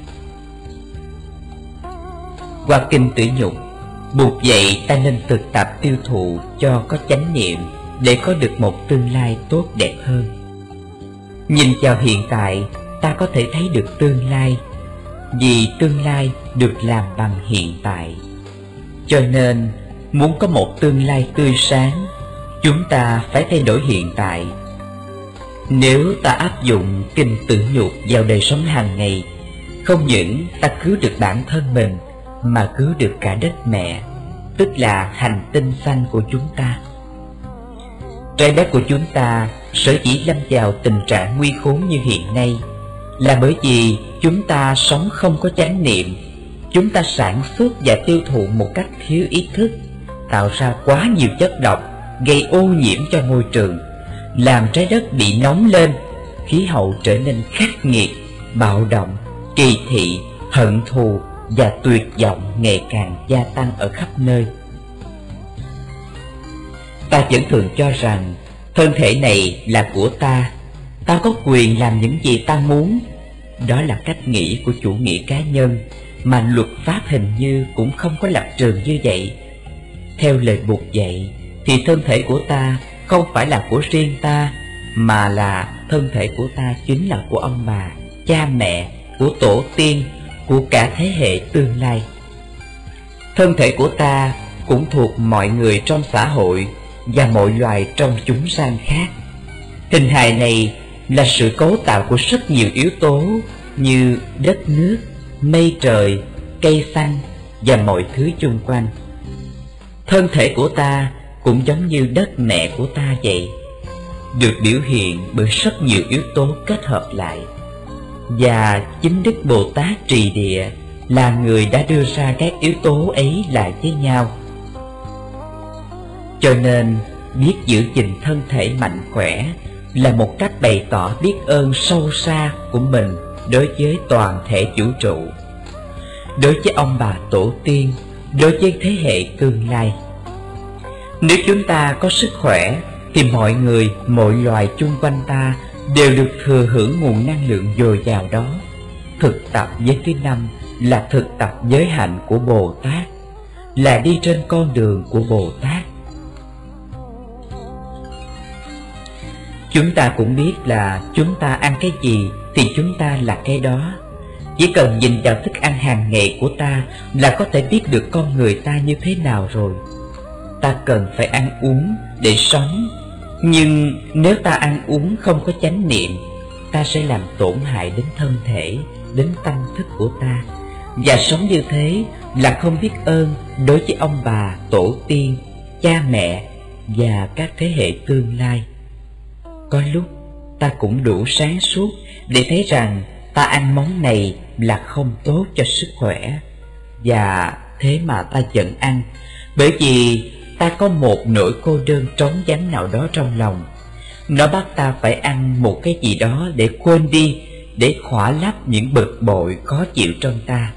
Qua kinh Tử Nhục, Bụt dạy ta nên thực tập tiêu thụ cho có chánh niệm để có được một tương lai tốt đẹp hơn. Nhìn vào hiện tại, ta có thể thấy được tương lai, vì tương lai được làm bằng hiện tại. Cho nên Muốn có một tương lai tươi sáng, chúng ta phải thay đổi hiện tại. Nếu ta áp dụng kinh tử nhục vào đời sống hàng ngày, không những ta cứu được bản thân mình, mà cứu được cả đất mẹ, tức là hành tinh xanh của chúng ta. Trái đất của chúng ta sở dĩ lâm vào tình trạng nguy khốn như hiện nay là bởi vì chúng ta sống không có chánh niệm. Chúng ta sản xuất và tiêu thụ một cách thiếu ý thức, tạo ra quá nhiều chất độc, gây ô nhiễm cho môi trường, làm trái đất bị nóng lên, khí hậu trở nên khắc nghiệt, bạo động, kỳ thị, hận thù và tuyệt vọng ngày càng gia tăng ở khắp nơi. Ta vẫn thường cho rằng thân thể này là của ta, ta có quyền làm những gì ta muốn. Đó là cách nghĩ của chủ nghĩa cá nhân, mà luật pháp hình như cũng không có lập trường như vậy. Theo lời Bụt dạy thì thân thể của ta không phải là của riêng ta, mà là thân thể của ta chính là của ông bà, cha mẹ, của tổ tiên, của cả thế hệ tương lai. Thân thể của ta cũng thuộc mọi người trong xã hội và mọi loài trong chúng sanh khác. Hình hài này là sự cấu tạo của rất nhiều yếu tố như đất nước, mây trời, cây xanh và mọi thứ chung quanh. Thân thể của ta cũng giống như đất mẹ của ta vậy, được biểu hiện bởi rất nhiều yếu tố kết hợp lại. Và chính Đức Bồ Tát Trì Địa là người đã đưa ra các yếu tố ấy lại với nhau. Cho nên biết giữ gìn thân thể mạnh khỏe là một cách bày tỏ biết ơn sâu xa của mình đối với toàn thể vũ trụ, đối với ông bà tổ tiên, đối với thế hệ tương lai. Nếu chúng ta có sức khỏe thì mọi người, mọi loài chung quanh ta đều được thừa hưởng nguồn năng lượng dồi dào đó. Thực tập giới thứ 5 là thực tập giới hạnh của Bồ Tát, là đi trên con đường của Bồ Tát. Chúng ta cũng biết là chúng ta ăn cái gì thì chúng ta là cái đó. Chỉ cần nhìn vào thức ăn hàng ngày của ta là có thể biết được con người ta như thế nào rồi. Ta cần phải ăn uống để sống, nhưng nếu ta ăn uống không có chánh niệm, ta sẽ làm tổn hại đến thân thể, đến tâm thức của ta. Và sống như thế là không biết ơn đối với ông bà, tổ tiên, cha mẹ và các thế hệ tương lai. Có lúc ta cũng đủ sáng suốt để thấy rằng ta ăn món này là không tốt cho sức khỏe, và thế mà ta vẫn ăn, bởi vì ta có một nỗi cô đơn trống vắng nào đó trong lòng. Nó bắt ta phải ăn một cái gì đó để quên đi, để khỏa lấp những bực bội khó chịu trong ta.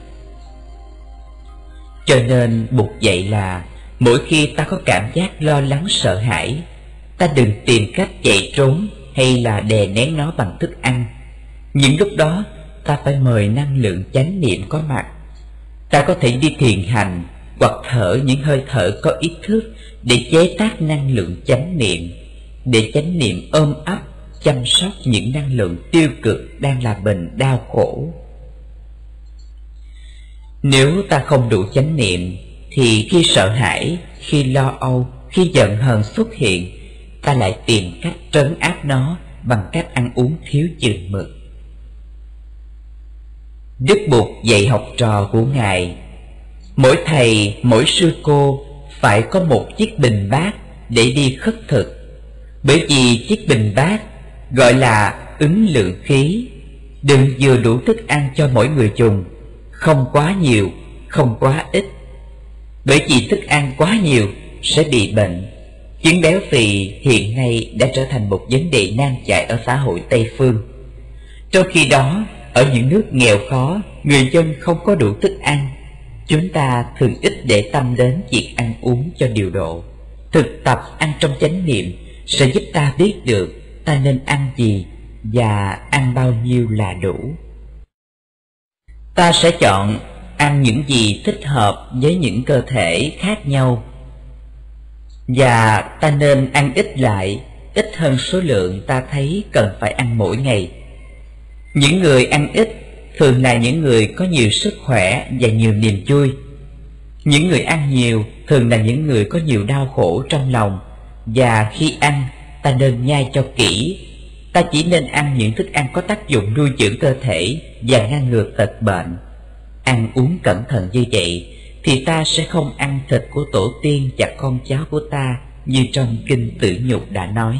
Cho nên Bụt dạy là mỗi khi ta có cảm giác lo lắng sợ hãi, ta đừng tìm cách chạy trốn hay là đè nén nó bằng thức ăn. Những lúc đó ta phải mời năng lượng chánh niệm có mặt. Ta có thể đi thiền hành hoặc thở những hơi thở có ý thức để chế tác năng lượng chánh niệm, để chánh niệm ôm ấp chăm sóc những năng lượng tiêu cực đang là bệnh đau khổ. Nếu ta không đủ chánh niệm thì khi sợ hãi, khi lo âu, khi giận hờn xuất hiện, ta lại tìm cách trấn áp nó bằng cách ăn uống thiếu chừng mực. Đức Bụt dạy học trò của Ngài, mỗi thầy, mỗi sư cô phải có một chiếc bình bát để đi khất thực. Bởi vì chiếc bình bát gọi là ứng lượng khí, đừng vừa đủ thức ăn cho mỗi người dùng, không quá nhiều, không quá ít. Bởi vì thức ăn quá nhiều sẽ bị bệnh. Chứng béo phì hiện nay đã trở thành một vấn đề nan giải ở xã hội Tây Phương. Trong khi đó, ở những nước nghèo khó, người dân không có đủ thức ăn. Chúng ta thường ít để tâm đến việc ăn uống cho điều độ. Thực tập ăn trong chánh niệm sẽ giúp ta biết được ta nên ăn gì và ăn bao nhiêu là đủ. Ta sẽ chọn ăn những gì thích hợp với những cơ thể khác nhau, và ta nên ăn ít lại, ít hơn số lượng ta thấy cần phải ăn mỗi ngày. Những người ăn ít thường là những người có nhiều sức khỏe và nhiều niềm vui. Những người ăn nhiều thường là những người có nhiều đau khổ trong lòng, và khi ăn, ta nên nhai cho kỹ. Ta chỉ nên ăn những thức ăn có tác dụng nuôi dưỡng cơ thể và ngăn ngừa tật bệnh. Ăn uống cẩn thận như vậy thì ta sẽ không ăn thịt của tổ tiên và con cháu của ta, như trong kinh Tử Nhục đã nói.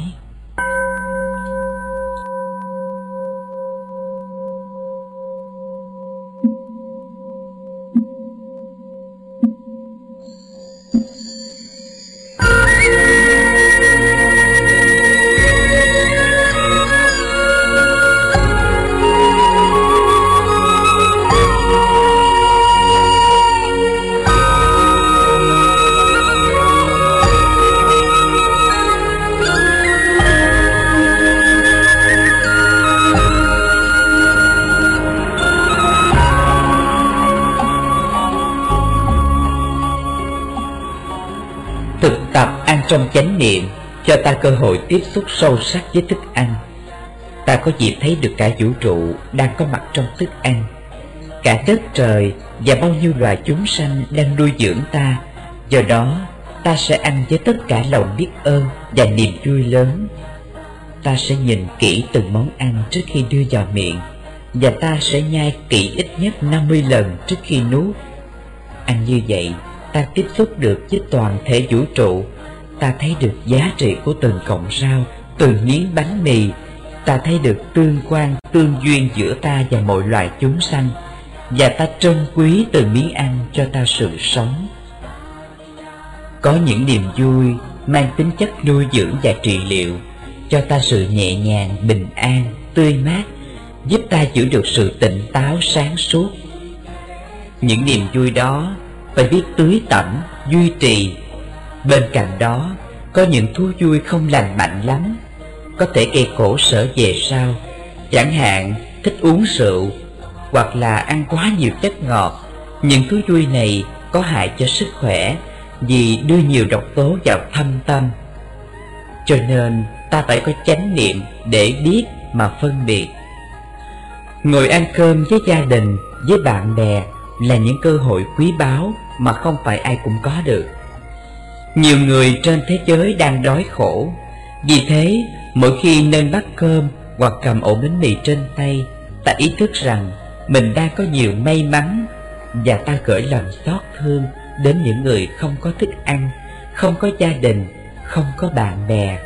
Thực tập ăn trong chánh niệm cho ta cơ hội tiếp xúc sâu sắc với thức ăn. Ta có dịp thấy được cả vũ trụ đang có mặt trong thức ăn, cả đất trời và bao nhiêu loài chúng sanh đang nuôi dưỡng ta. Do đó, ta sẽ ăn với tất cả lòng biết ơn và niềm vui lớn. Ta sẽ nhìn kỹ từng món ăn trước khi đưa vào miệng, và ta sẽ nhai kỹ ít nhất 50 lần trước khi nuốt. Ăn như vậy, ta tiếp xúc được với toàn thể vũ trụ. Ta thấy được giá trị của từng cọng rau, từng miếng bánh mì. Ta thấy được tương quan, tương duyên giữa ta và mọi loài chúng sanh, và ta trân quý từng miếng ăn cho ta sự sống. Có những niềm vui mang tính chất nuôi dưỡng và trị liệu, cho ta sự nhẹ nhàng, bình an, tươi mát, giúp ta giữ được sự tỉnh táo, sáng suốt. Những niềm vui đó phải biết tưới tẩm, duy trì. Bên cạnh đó, có những thú vui không lành mạnh lắm, có thể gây khổ sở về sau. Chẳng hạn thích uống rượu, hoặc là ăn quá nhiều chất ngọt. Những thú vui này có hại cho sức khỏe, vì đưa nhiều độc tố vào thâm tâm. Cho nên ta phải có chánh niệm để biết mà phân biệt. Ngồi ăn cơm với gia đình, với bạn bè là những cơ hội quý báu mà không phải ai cũng có được. Nhiều người trên thế giới đang đói khổ, vì thế mỗi khi nên bắt cơm hoặc cầm ổ bánh mì trên tay, ta ý thức rằng mình đang có nhiều may mắn, và ta gửi lòng xót thương đến những người không có thức ăn, không có gia đình, không có bạn bè.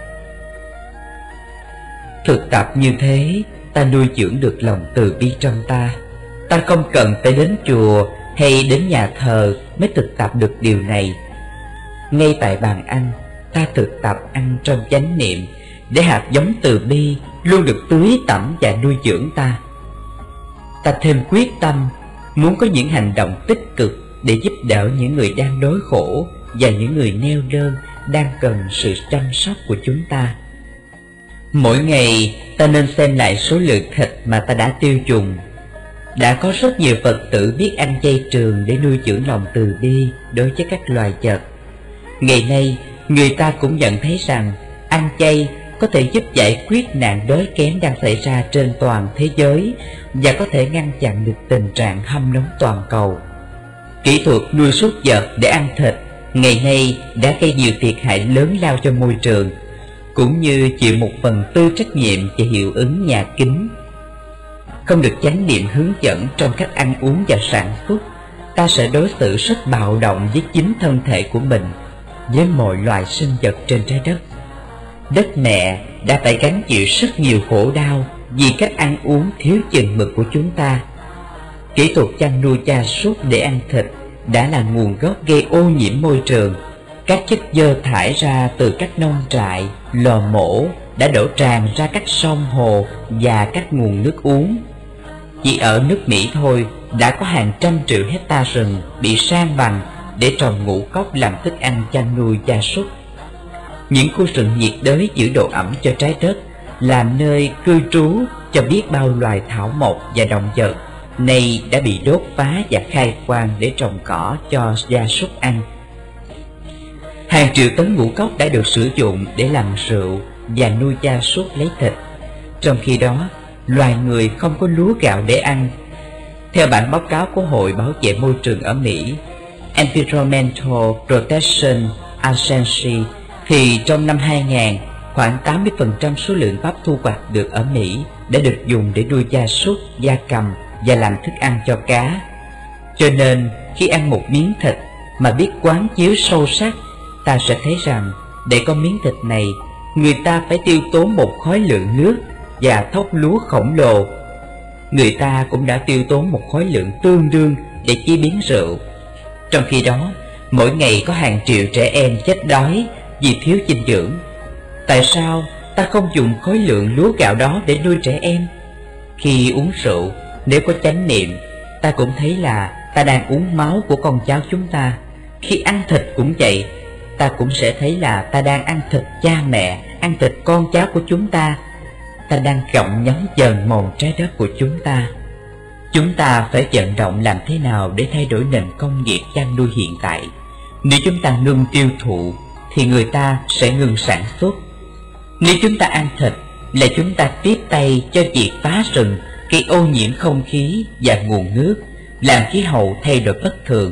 Thực tập như thế, ta nuôi dưỡng được lòng từ bi trong ta. Ta không cần phải đến chùa hay đến nhà thờ mới thực tập được điều này. Ngay tại bàn ăn, ta thực tập ăn trong chánh niệm, để hạt giống từ bi luôn được tưới tẩm và nuôi dưỡng ta. Ta thêm quyết tâm muốn có những hành động tích cực để giúp đỡ những người đang đói khổ và những người neo đơn đang cần sự chăm sóc của chúng ta. Mỗi ngày ta nên xem lại số lượng thịt mà ta đã tiêu dùng. Đã có rất nhiều Phật tử biết ăn chay trường để nuôi dưỡng lòng từ bi đối với các loài vật. Ngày nay, người ta cũng nhận thấy rằng ăn chay có thể giúp giải quyết nạn đói kém đang xảy ra trên toàn thế giới, và có thể ngăn chặn được tình trạng hâm nóng toàn cầu. Kỹ thuật nuôi súc vật để ăn thịt ngày nay đã gây nhiều thiệt hại lớn lao cho môi trường, cũng như chịu 1/4 trách nhiệm về hiệu ứng nhà kính. Không được chánh niệm hướng dẫn trong cách ăn uống và sản xuất, ta sẽ đối xử rất bạo động với chính thân thể của mình, với mọi loài sinh vật trên trái đất. Đất mẹ đã phải gánh chịu rất nhiều khổ đau vì cách ăn uống thiếu chừng mực của chúng ta. Kỹ thuật chăn nuôi gia súc để ăn thịt đã là nguồn gốc gây ô nhiễm môi trường. Các chất dơ thải ra từ các nông trại, lò mổ đã đổ tràn ra các sông hồ và các nguồn nước uống. Chỉ ở nước Mỹ thôi đã có hàng trăm triệu hecta rừng bị san bằng để trồng ngũ cốc làm thức ăn chăn nuôi gia súc. Những khu rừng nhiệt đới giữ độ ẩm cho trái đất, làm nơi cư trú cho biết bao loài thảo mộc và động vật, nay đã bị đốt phá và khai quang để trồng cỏ cho gia súc ăn. Hàng triệu tấn ngũ cốc đã được sử dụng để làm rượu và nuôi gia súc lấy thịt. Trong khi đó, loài người không có lúa gạo để ăn. Theo bản báo cáo của Hội Bảo vệ Môi trường ở Mỹ, Environmental Protection Agency thì trong năm 2000, khoảng 80% số lượng bắp thu hoạch được ở Mỹ đã được dùng để nuôi gia súc, gia cầm và làm thức ăn cho cá. Cho nên khi ăn một miếng thịt mà biết quán chiếu sâu sắc, ta sẽ thấy rằng để có miếng thịt này, người ta phải tiêu tốn một khối lượng nước và thóc lúa khổng lồ. Người ta cũng đã tiêu tốn một khối lượng tương đương để chế biến rượu. Trong khi đó, mỗi ngày có hàng triệu trẻ em chết đói vì thiếu dinh dưỡng. Tại sao ta không dùng khối lượng lúa gạo đó để nuôi trẻ em? Khi uống rượu, nếu có chánh niệm, ta cũng thấy là ta đang uống máu của con cháu chúng ta. Khi ăn thịt cũng vậy, ta cũng sẽ thấy là ta đang ăn thịt cha mẹ, ăn thịt con cháu của chúng ta. Ta đang gặm nhấm dần mòn trái đất của chúng ta. Chúng ta phải vận động làm thế nào để thay đổi nền công nghiệp chăn nuôi hiện tại. Nếu chúng ta ngừng tiêu thụ thì người ta sẽ ngừng sản xuất. Nếu chúng ta ăn thịt là chúng ta tiếp tay cho việc phá rừng, gây ô nhiễm không khí và nguồn nước, làm khí hậu thay đổi bất thường.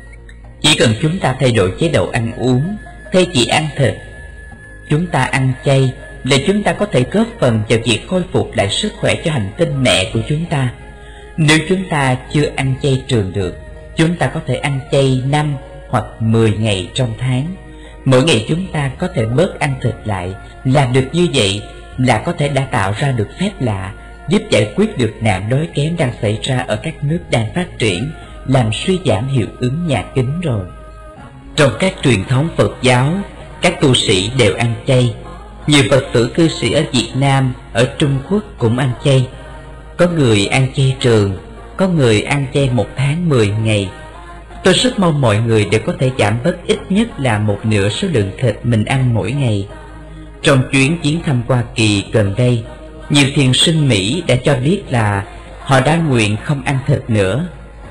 Chỉ cần chúng ta thay đổi chế độ ăn uống, thay chỉ ăn thịt, chúng ta ăn chay là chúng ta có thể góp phần vào việc khôi phục lại sức khỏe cho hành tinh mẹ của chúng ta. Nếu chúng ta chưa ăn chay trường được, chúng ta có thể ăn chay 5 hoặc 10 ngày trong tháng. Mỗi ngày chúng ta có thể bớt ăn thịt lại. Làm được như vậy là có thể đã tạo ra được phép lạ, giúp giải quyết được nạn đói kém đang xảy ra ở các nước đang phát triển, làm suy giảm hiệu ứng nhà kính rồi. Trong các truyền thống Phật giáo, các tu sĩ đều ăn chay. Nhiều Phật tử cư sĩ ở Việt Nam, ở Trung Quốc cũng ăn chay. Có người ăn chay trường, có người ăn chay 1 tháng 10 ngày. Tôi rất mong mọi người đều có thể giảm bớt ít nhất là 1/2 số lượng thịt mình ăn mỗi ngày. Trong chuyến thăm Hoa Kỳ gần đây, nhiều thiền sinh Mỹ đã cho biết là họ đã nguyện không ăn thịt nữa.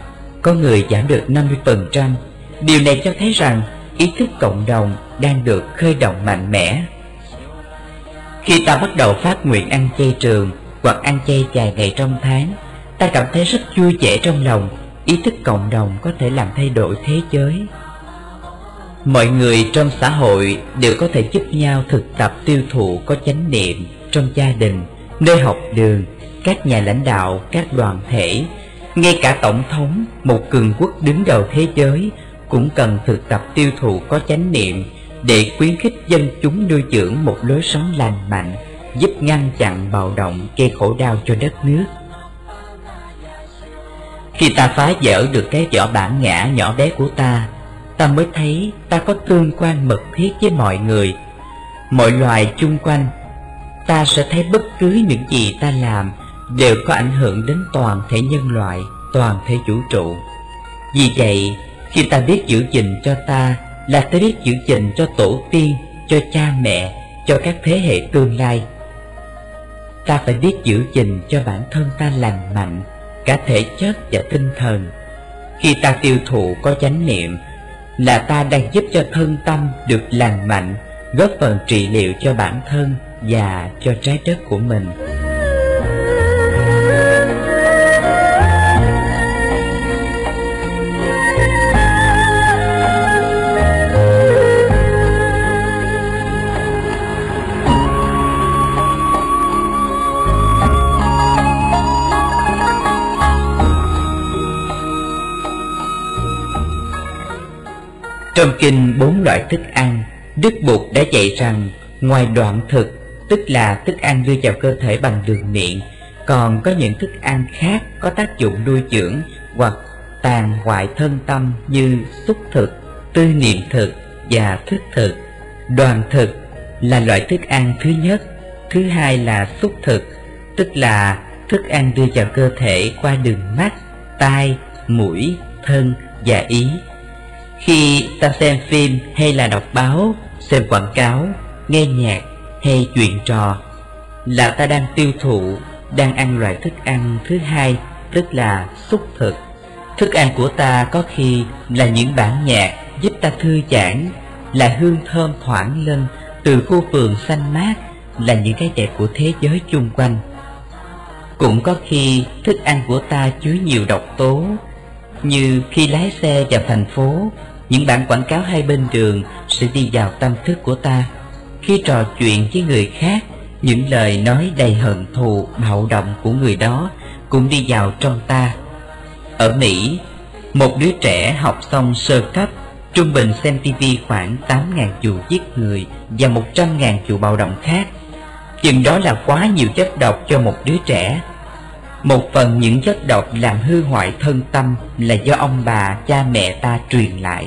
Có người giảm được 50%. Điều này cho thấy rằng ý thức cộng đồng đang được khơi động mạnh mẽ. Khi ta bắt đầu phát nguyện ăn chay trường hoặc ăn chay vài ngày trong tháng, ta cảm thấy rất vui vẻ trong lòng. Ý thức cộng đồng có thể làm thay đổi thế giới. Mọi người trong xã hội đều có thể giúp nhau thực tập tiêu thụ có chánh niệm trong gia đình, nơi học đường, các nhà lãnh đạo, các đoàn thể. Ngay cả Tổng thống một cường quốc đứng đầu thế giới cũng cần thực tập tiêu thụ có chánh niệm để khuyến khích dân chúng nuôi dưỡng một lối sống lành mạnh, giúp ngăn chặn bạo động gây khổ đau cho đất nước. Khi ta phá vỡ được cái vỏ bản ngã nhỏ bé của ta mới thấy ta có tương quan mật thiết với mọi người, mọi loài chung quanh. Ta sẽ thấy bất cứ những gì ta làm đều có ảnh hưởng đến toàn thể nhân loại, toàn thể vũ trụ. Vì vậy, khi ta biết giữ gìn cho ta là ta biết giữ gìn cho tổ tiên, cho cha mẹ, cho các thế hệ tương lai. Ta phải biết giữ gìn cho bản thân ta lành mạnh, cả thể chất và tinh thần. Khi ta tiêu thụ có chánh niệm là ta đang giúp cho thân tâm được lành mạnh, góp phần trị liệu cho bản thân và cho trái đất của mình. Trong kinh 4 loại thức ăn, Đức Bụt đã dạy rằng ngoài đoạn thực, tức là thức ăn đưa vào cơ thể bằng đường miệng, còn có những thức ăn khác có tác dụng nuôi dưỡng hoặc tàn hoại thân tâm như xúc thực, tư niệm thực và thức thực. Đoàn thực là loại thức ăn thứ nhất. Thứ hai là xúc thực, tức là thức ăn đưa vào cơ thể qua đường mắt, tai, mũi, thân và ý. Khi ta xem phim hay là đọc báo, xem quảng cáo, nghe nhạc hay chuyện trò là ta đang tiêu thụ, đang ăn loại thức ăn thứ hai, tức là xúc thực. Thức ăn của ta có khi là những bản nhạc giúp ta thư giãn, là hương thơm thoảng lên từ khu vườn xanh mát, là những cái đẹp của thế giới chung quanh. Cũng có khi thức ăn của ta chứa nhiều độc tố, như khi lái xe vào thành phố, những bản quảng cáo hai bên đường sẽ đi vào tâm thức của ta. Khi trò chuyện với người khác, những lời nói đầy hận thù, bạo động của người đó cũng đi vào trong ta. Ở Mỹ, một đứa trẻ học xong sơ cấp trung bình xem TV khoảng 8.000 vụ giết người và 100.000 vụ bạo động khác. Chừng đó là quá nhiều chất độc cho một đứa trẻ. Một phần những chất độc làm hư hoại thân tâm là do ông bà, cha mẹ ta truyền lại.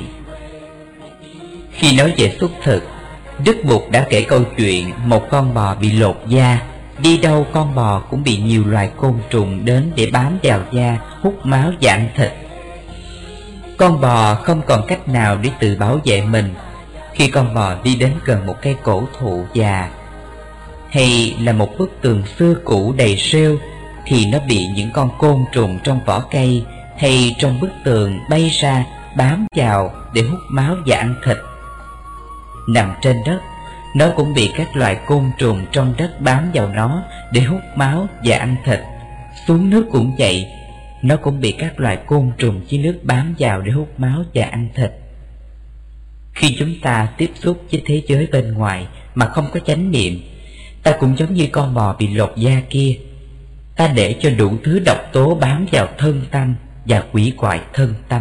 Khi nói về xuất thực, Đức Bụt đã kể câu chuyện một con bò bị lột da. Đi đâu con bò cũng bị nhiều loài côn trùng đến để bám vào da, hút máu và ăn thịt. Con bò không còn cách nào để tự bảo vệ mình. Khi con bò đi đến gần một cây cổ thụ già hay là một bức tường xưa cũ đầy rêu, thì nó bị những con côn trùng trong vỏ cây hay trong bức tường bay ra bám vào để hút máu và ăn thịt. Nằm trên đất, nó cũng bị các loài côn trùng trong đất bám vào nó để hút máu và ăn thịt. Xuống nước cũng vậy, nó cũng bị các loài côn trùng dưới nước bám vào để hút máu và ăn thịt. Khi chúng ta tiếp xúc với thế giới bên ngoài mà không có chánh niệm, ta cũng giống như con bò bị lột da kia. Ta để cho đủ thứ độc tố bám vào thân tâm và hủy hoại thân tâm.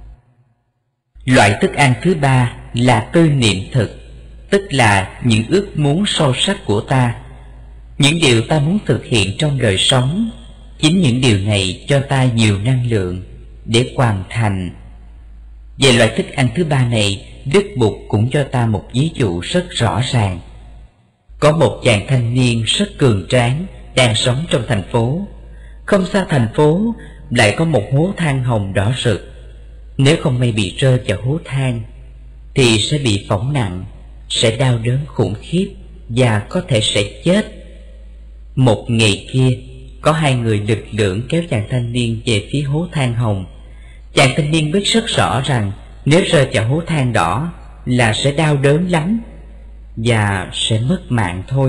Loại thức ăn thứ ba là tư niệm thực, tức là những ước muốn sâu sắc của ta, những điều ta muốn thực hiện trong đời sống. Chính những điều này cho ta nhiều năng lượng để hoàn thành. Về loại thức ăn thứ ba này, Đức Bụt cũng cho ta một ví dụ rất rõ ràng. Có một chàng thanh niên rất cường tráng đang sống trong thành phố. Không xa thành phố lại có một hố than hồng đỏ rực. Nếu không may bị rơi vào hố than thì sẽ bị phỏng nặng, sẽ đau đớn khủng khiếp và có thể sẽ chết. Một ngày kia, có hai người lực lưỡng kéo chàng thanh niên về phía hố than hồng. Chàng thanh niên biết rất rõ rằng nếu rơi vào hố than đỏ là sẽ đau đớn lắm và sẽ mất mạng thôi.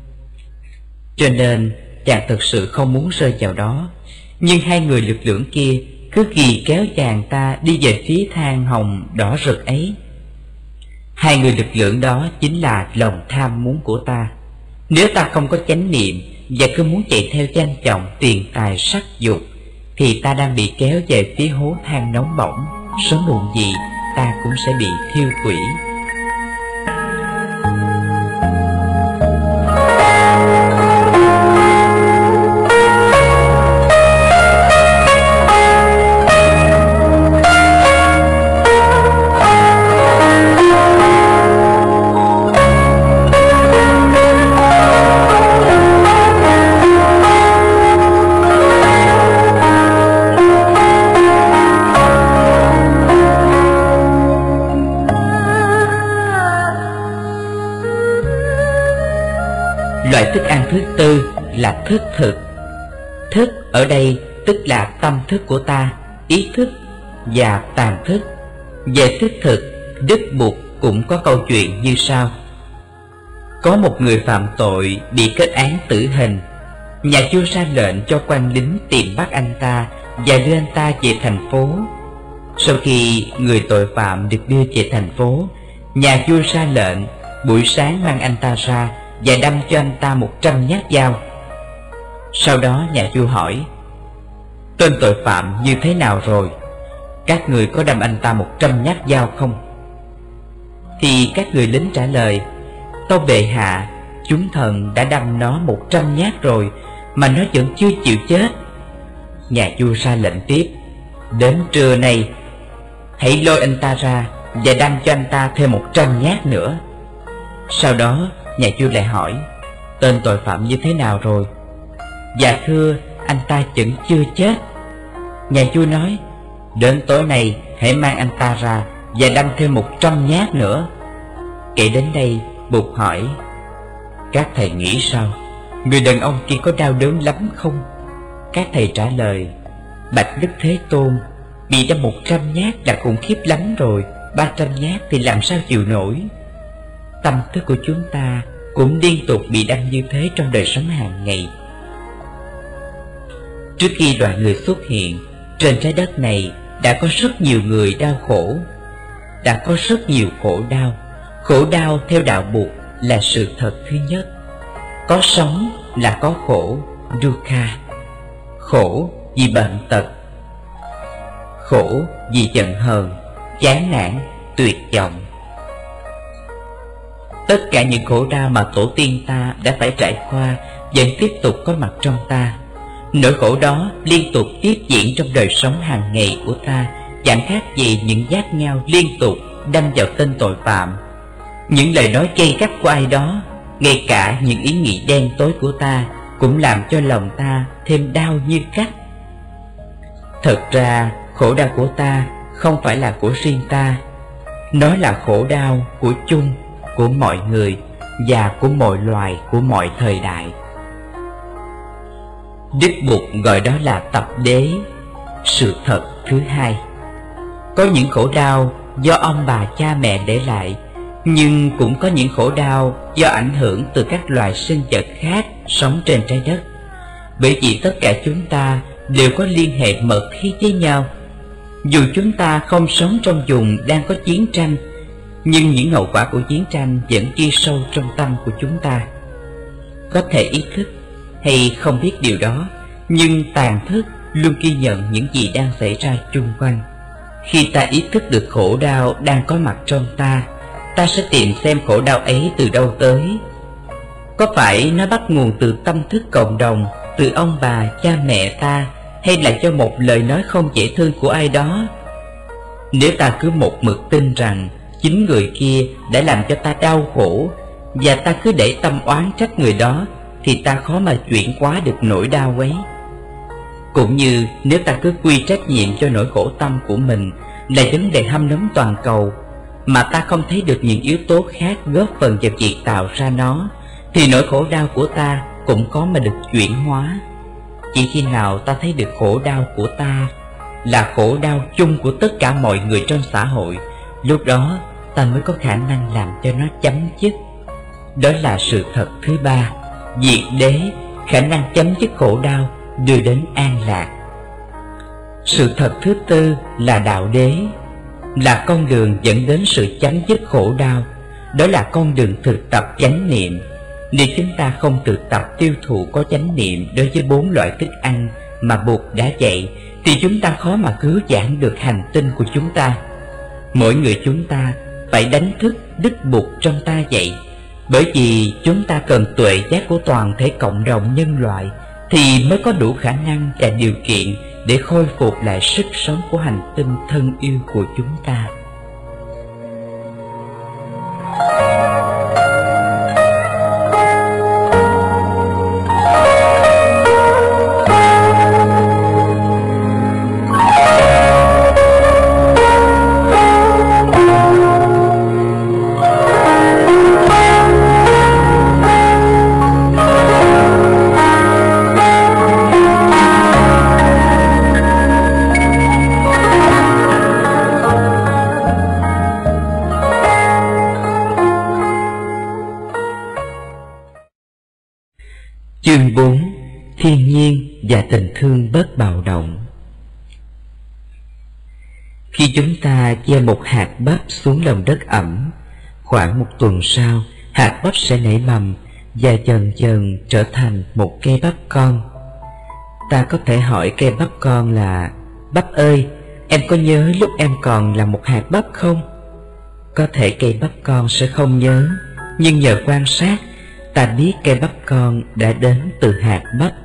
Cho nên chàng thực sự không muốn rơi vào đó. Nhưng hai người lực lưỡng kia cứ ghi kéo chàng ta đi về phía than hồng đỏ rực ấy. Hai người lực lưỡng đó chính là lòng tham muốn của ta. Nếu ta không có chánh niệm và cứ muốn chạy theo danh vọng, tiền tài, sắc dục, thì ta đang bị kéo về phía hố than nóng bỏng. Sớm muộn gì ta cũng sẽ bị thiêu hủy. Loại thức ăn thứ tư là thức thực. Thức ở đây tức là tâm thức của ta, ý thức và tàm thức. Về thức thực, Đức Bụt cũng có câu chuyện như sau. Có một người phạm tội bị kết án tử hình. Nhà vua ra lệnh cho quan lính tìm bắt anh ta và đưa anh ta về thành phố. Sau khi người tội phạm được đưa về thành phố, nhà vua ra lệnh buổi sáng mang anh ta ra và đâm cho anh ta 100 nhát dao. Sau đó nhà vua hỏi: tên tội phạm như thế nào rồi? Các người có đâm anh ta 100 nhát dao không? Thì các người lính trả lời: tâu bệ hạ, chúng thần đã đâm nó 100 nhát rồi mà nó vẫn chưa chịu chết. Nhà vua ra lệnh tiếp: đến trưa nay hãy lôi anh ta ra và đâm cho anh ta thêm 100 nhát nữa. Sau đó nhà vua lại hỏi: tên tội phạm như thế nào rồi? Dạ thưa, anh ta vẫn chưa chết. Nhà vua nói: đến tối nay hãy mang anh ta ra và đâm thêm 100 nhát nữa. Kể đến đây, Bụt hỏi: các thầy nghĩ sao? Người đàn ông kia có đau đớn lắm không? Các thầy trả lời: bạch Đức Thế Tôn, bị đâm 100 nhát là khủng khiếp lắm rồi, 300 nhát thì làm sao chịu nổi. Tâm thức của chúng ta cũng liên tục bị đâm như thế trong đời sống hàng ngày. Trước khi loài người xuất hiện trên trái đất này, đã có rất nhiều người đau khổ, đã có rất nhiều khổ đau. Khổ đau theo đạo Bụt là sự thật thứ nhất. Có sống là có khổ, dukkha. Khổ vì bệnh tật, khổ vì giận hờn, chán nản, tuyệt vọng. Tất cả những khổ đau mà tổ tiên ta đã phải trải qua vẫn tiếp tục có mặt trong ta. Nỗi khổ đó liên tục tiếp diễn trong đời sống hàng ngày của ta, chẳng khác gì những nhát nhao liên tục đâm vào tên tội phạm. Những lời nói gay gắt của ai đó, ngay cả những ý nghĩ đen tối của ta cũng làm cho lòng ta thêm đau như cắt. Thật ra khổ đau của ta không phải là của riêng ta, nó là khổ đau của chung, của mọi người và của mọi loài, của mọi thời đại. Đức Bụt gọi đó là tập đế, sự thật thứ hai. Có những khổ đau do ông bà cha mẹ để lại, nhưng cũng có những khổ đau do ảnh hưởng từ các loài sinh vật khác sống trên trái đất. Bởi vì tất cả chúng ta đều có liên hệ mật thiết với nhau. Dù chúng ta không sống trong vùng đang có chiến tranh, nhưng những hậu quả của chiến tranh vẫn ghi sâu trong tâm của chúng ta. Có thể ý thức hay không biết điều đó, nhưng tàn thức luôn ghi nhận những gì đang xảy ra chung quanh. Khi ta ý thức được khổ đau đang có mặt trong ta, ta sẽ tìm xem khổ đau ấy từ đâu tới. Có phải nó bắt nguồn từ tâm thức cộng đồng, từ ông bà, cha mẹ ta, hay là do một lời nói không dễ thương của ai đó? Nếu ta cứ một mực tin rằng chính người kia đã làm cho ta đau khổ, và ta cứ để tâm oán trách người đó, thì ta khó mà chuyển hóa được nỗi đau ấy. Cũng như nếu ta cứ quy trách nhiệm cho nỗi khổ tâm của mình là vấn đề hâm nóng toàn cầu, mà ta không thấy được những yếu tố khác góp phần vào việc tạo ra nó, thì nỗi khổ đau của ta cũng có mà được chuyển hóa. Chỉ khi nào ta thấy được khổ đau của ta là khổ đau chung của tất cả mọi người trong xã hội, lúc đó ta mới có khả năng làm cho nó chấm dứt. Đó là sự thật thứ ba, diệt đế, khả năng chấm dứt khổ đau, đưa đến an lạc. Sự thật thứ tư là đạo đế, là con đường dẫn đến sự chấm dứt khổ đau. Đó là con đường thực tập chánh niệm. Nếu chúng ta không thực tập tiêu thụ có chánh niệm đối với 4 loại thức ăn mà Bụt đã dạy, thì chúng ta khó mà cứu vãn được hành tinh của chúng ta. Mỗi người chúng ta phải đánh thức Đức Bụt trong ta dậy, bởi vì chúng ta cần tuệ giác của toàn thể cộng đồng nhân loại thì mới có đủ khả năng và điều kiện để khôi phục lại sức sống của hành tinh thân yêu của chúng ta. Chương 4. Thiên nhiên và tình thương bất bạo động. Khi chúng ta gieo một hạt bắp xuống lòng đất ẩm, khoảng 1 tuần sau, hạt bắp sẽ nảy mầm và dần dần trở thành một cây bắp con. Ta có thể hỏi cây bắp con là: "Bắp ơi, em có nhớ lúc em còn là một hạt bắp không?" Có thể cây bắp con sẽ không nhớ, nhưng nhờ quan sát, ta biết cây bắp con đã đến từ hạt bắp.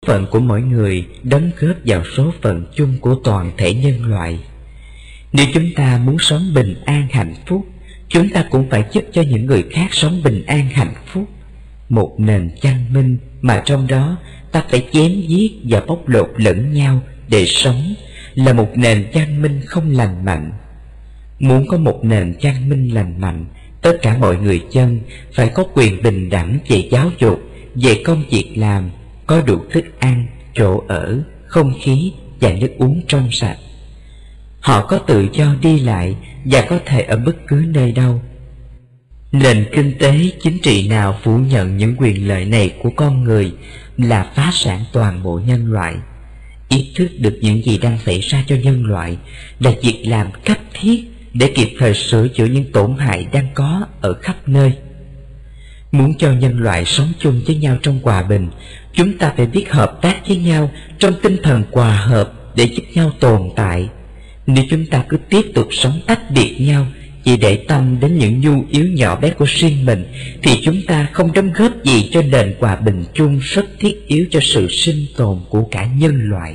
phận của mỗi người đóng góp vào số phận chung của toàn thể nhân loại. Nếu chúng ta muốn sống bình an hạnh phúc, chúng ta cũng phải giúp cho những người khác sống bình an hạnh phúc. Một nền văn minh mà trong đó ta phải chém giết và bóc lột lẫn nhau để sống là một nền văn minh không lành mạnh. Muốn có một nền văn minh lành mạnh, tất cả mọi người dân phải có quyền bình đẳng về giáo dục, về công việc làm, có đủ thức ăn, chỗ ở, không khí và nước uống trong sạch. Họ có tự do đi lại và có thể ở bất cứ nơi đâu. Nền kinh tế, chính trị nào phủ nhận những quyền lợi này của con người là phá sản toàn bộ nhân loại. Ý thức được những gì đang xảy ra cho nhân loại là việc làm cấp thiết để kịp thời sửa chữa những tổn hại đang có ở khắp nơi. Muốn cho nhân loại sống chung với nhau trong hòa bình, chúng ta phải biết hợp tác với nhau trong tinh thần hòa hợp để giúp nhau tồn tại. Nếu chúng ta cứ tiếp tục sống tách biệt nhau, chỉ để tâm đến những nhu yếu nhỏ bé của riêng mình, thì chúng ta không đóng góp gì cho nền hòa bình chung rất thiết yếu cho sự sinh tồn của cả nhân loại.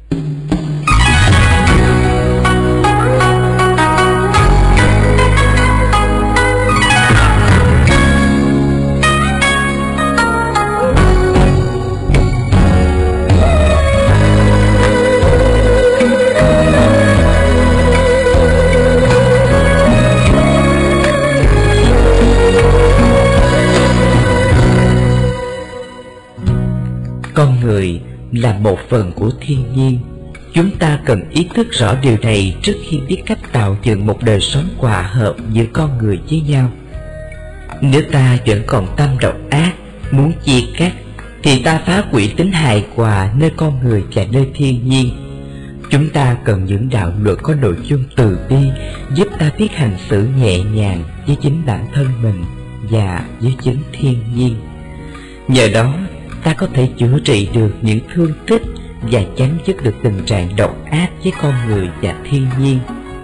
Con người là một phần của thiên nhiên. Chúng ta cần ý thức rõ điều này trước khi biết cách tạo dựng một đời sống hòa hợp giữa con người với nhau. Nếu ta vẫn còn tâm độc ác, muốn chia cắt, thì ta phá hủy tính hài hòa nơi con người và nơi thiên nhiên. Chúng ta cần những đạo luật có nội dung từ bi, giúp ta biết hành xử nhẹ nhàng với chính bản thân mình và với chính thiên nhiên. Nhờ đó, ta có thể chữa trị được những thương tích và chấm dứt được tình trạng độc ác với con người và thiên nhiên.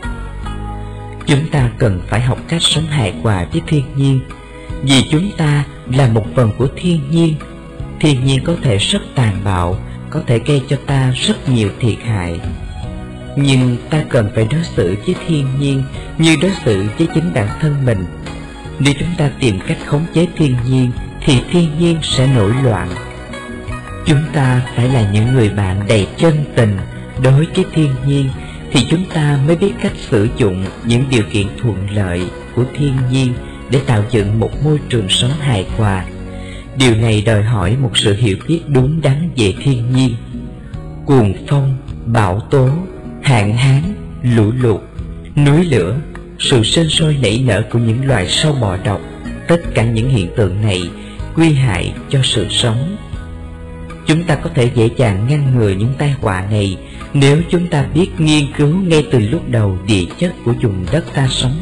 Chúng ta cần phải học cách sống hài hòa với thiên nhiên, vì chúng ta là một phần của thiên nhiên. Thiên nhiên có thể rất tàn bạo, có thể gây cho ta rất nhiều thiệt hại. Nhưng ta cần phải đối xử với thiên nhiên như đối xử với chính bản thân mình. Nếu chúng ta tìm cách khống chế thiên nhiên, thì thiên nhiên sẽ nổi loạn. Chúng ta phải là những người bạn đầy chân tình đối với thiên nhiên, thì chúng ta mới biết cách sử dụng những điều kiện thuận lợi của thiên nhiên để tạo dựng một môi trường sống hài hòa. Điều này đòi hỏi một sự hiểu biết đúng đắn về thiên nhiên. Cuồng phong, bão tố, hạn hán, lũ lụt, núi lửa, sự sinh sôi nảy nở của những loài sâu bọ độc, tất cả những hiện tượng này nguy hại cho sự sống. Chúng ta có thể dễ dàng ngăn ngừa những tai họa này nếu chúng ta biết nghiên cứu ngay từ lúc đầu địa chất của vùng đất ta sống.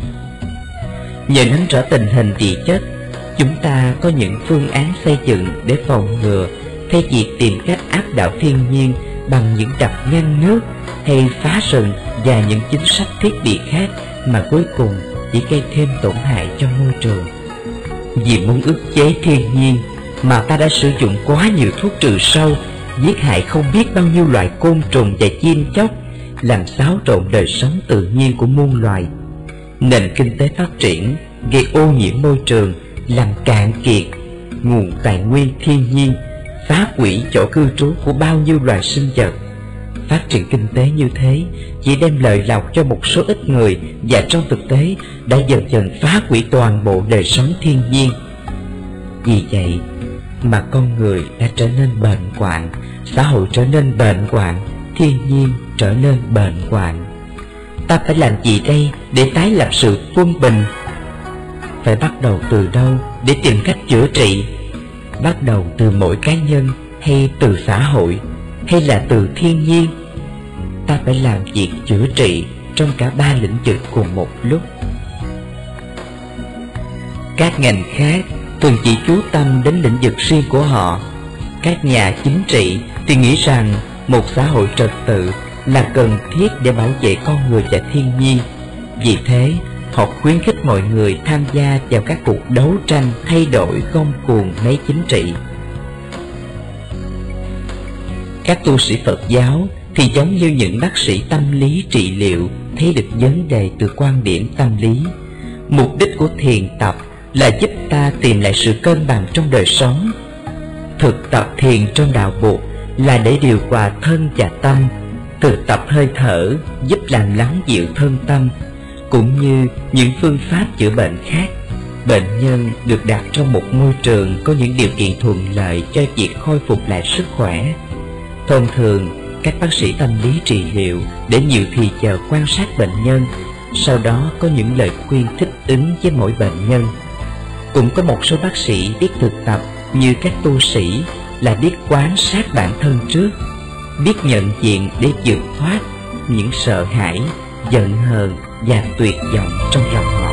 Nhờ nắm rõ tình hình địa chất, chúng ta có những phương án xây dựng để phòng ngừa, thay vì tìm cách áp đảo thiên nhiên bằng những đập ngăn nước hay phá rừng và những chính sách thiết bị khác mà cuối cùng chỉ gây thêm tổn hại cho môi trường. Vì muốn ức chế thiên nhiên mà ta đã sử dụng quá nhiều thuốc trừ sâu, giết hại không biết bao nhiêu loại côn trùng và chim chóc, làm xáo trộn đời sống tự nhiên của muôn loài. Nền kinh tế phát triển gây ô nhiễm môi trường, làm cạn kiệt nguồn tài nguyên thiên nhiên, phá hủy chỗ cư trú của bao nhiêu loài sinh vật. Phát triển kinh tế như thế chỉ đem lợi lộc cho một số ít người, và trong thực tế đã dần dần phá hủy toàn bộ đời sống thiên nhiên. Vì vậy mà con người đã trở nên bệnh hoạn, xã hội trở nên bệnh hoạn, thiên nhiên trở nên bệnh hoạn. Ta phải làm gì đây để tái lập sự quân bình? Phải bắt đầu từ đâu để tìm cách chữa trị? Bắt đầu từ mỗi cá nhân, hay từ xã hội, hay là từ thiên nhiên? Ta phải làm việc chữa trị trong cả ba lĩnh vực cùng một lúc. Các ngành khác thường chỉ chú tâm đến lĩnh vực riêng của họ. Các nhà chính trị thì nghĩ rằng một xã hội trật tự là cần thiết để bảo vệ con người và thiên nhiên. Vì thế, họ khuyến khích mọi người tham gia vào các cuộc đấu tranh thay đổi ngông cuồng lấy chính trị. Các tu sĩ Phật giáo thì giống như những bác sĩ tâm lý trị liệu, thấy được vấn đề từ quan điểm tâm lý. Mục đích của thiền tập là giúp ta tìm lại sự cân bằng trong đời sống. Thực tập thiền trong đạo Bụt là để điều hòa thân và tâm. Thực tập hơi thở giúp làm lắng dịu thân tâm. Cũng như những phương pháp chữa bệnh khác, bệnh nhân được đặt trong một môi trường có những điều kiện thuận lợi cho việc khôi phục lại sức khỏe. Thông thường, các bác sĩ tâm lý trị liệu để nhiều thì giờ quan sát bệnh nhân, sau đó có những lời khuyên thích ứng với mỗi bệnh nhân. Cũng có một số bác sĩ biết thực tập như các tu sĩ là biết quan sát bản thân trước, biết nhận diện để vượt thoát những sợ hãi, giận hờn và tuyệt vọng trong lòng họ.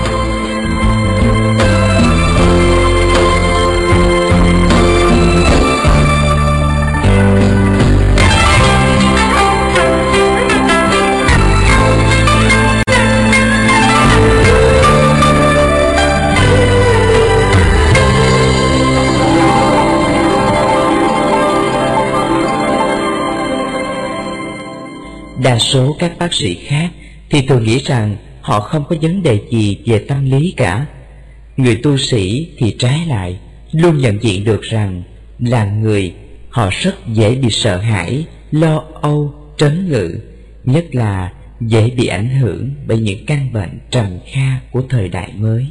Đa số các bác sĩ khác thì thường nghĩ rằng họ không có vấn đề gì về tâm lý cả. Người tu sĩ thì trái lại, luôn nhận diện được rằng là người, họ rất dễ bị sợ hãi, lo âu, trấn ngự, nhất là dễ bị ảnh hưởng bởi những căn bệnh trầm kha của thời đại mới.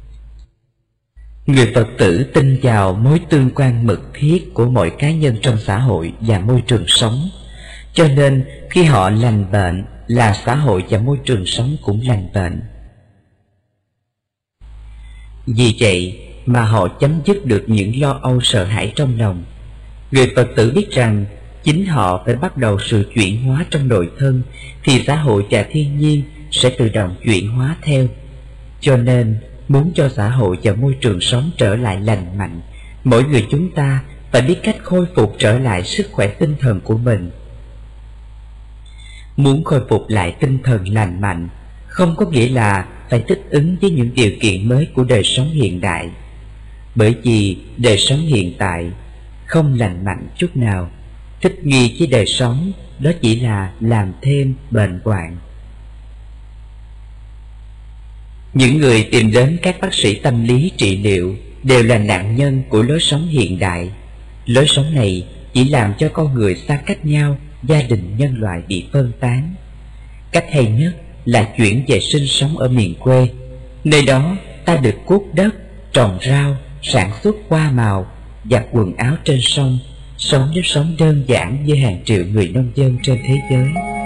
Người Phật tử tin vào mối tương quan mật thiết của mọi cá nhân trong xã hội và môi trường sống, cho nên khi họ lành bệnh là xã hội và môi trường sống cũng lành bệnh. Vì vậy mà họ chấm dứt được những lo âu sợ hãi trong lòng. Người Phật tử biết rằng chính họ phải bắt đầu sự chuyển hóa trong nội thân, thì xã hội và thiên nhiên sẽ tự động chuyển hóa theo. Cho nên muốn cho xã hội và môi trường sống trở lại lành mạnh, mỗi người chúng ta phải biết cách khôi phục trở lại sức khỏe tinh thần của mình. Muốn khôi phục lại tinh thần lành mạnh không có nghĩa là phải thích ứng với những điều kiện mới của đời sống hiện đại, bởi vì đời sống hiện tại không lành mạnh chút nào. Thích nghi với đời sống đó chỉ là làm thêm bệnh hoạn. Những người tìm đến các bác sĩ tâm lý trị liệu đều là nạn nhân của lối sống hiện đại. Lối sống này chỉ làm cho con người xa cách nhau, gia đình nhân loại bị phân tán. Cách hay nhất là chuyển về sinh sống ở miền quê. Nơi đó ta được cuốc đất, trồng rau, sản xuất hoa màu, giặt quần áo trên sông, sống nếp sống đơn giản như hàng triệu người nông dân trên thế giới.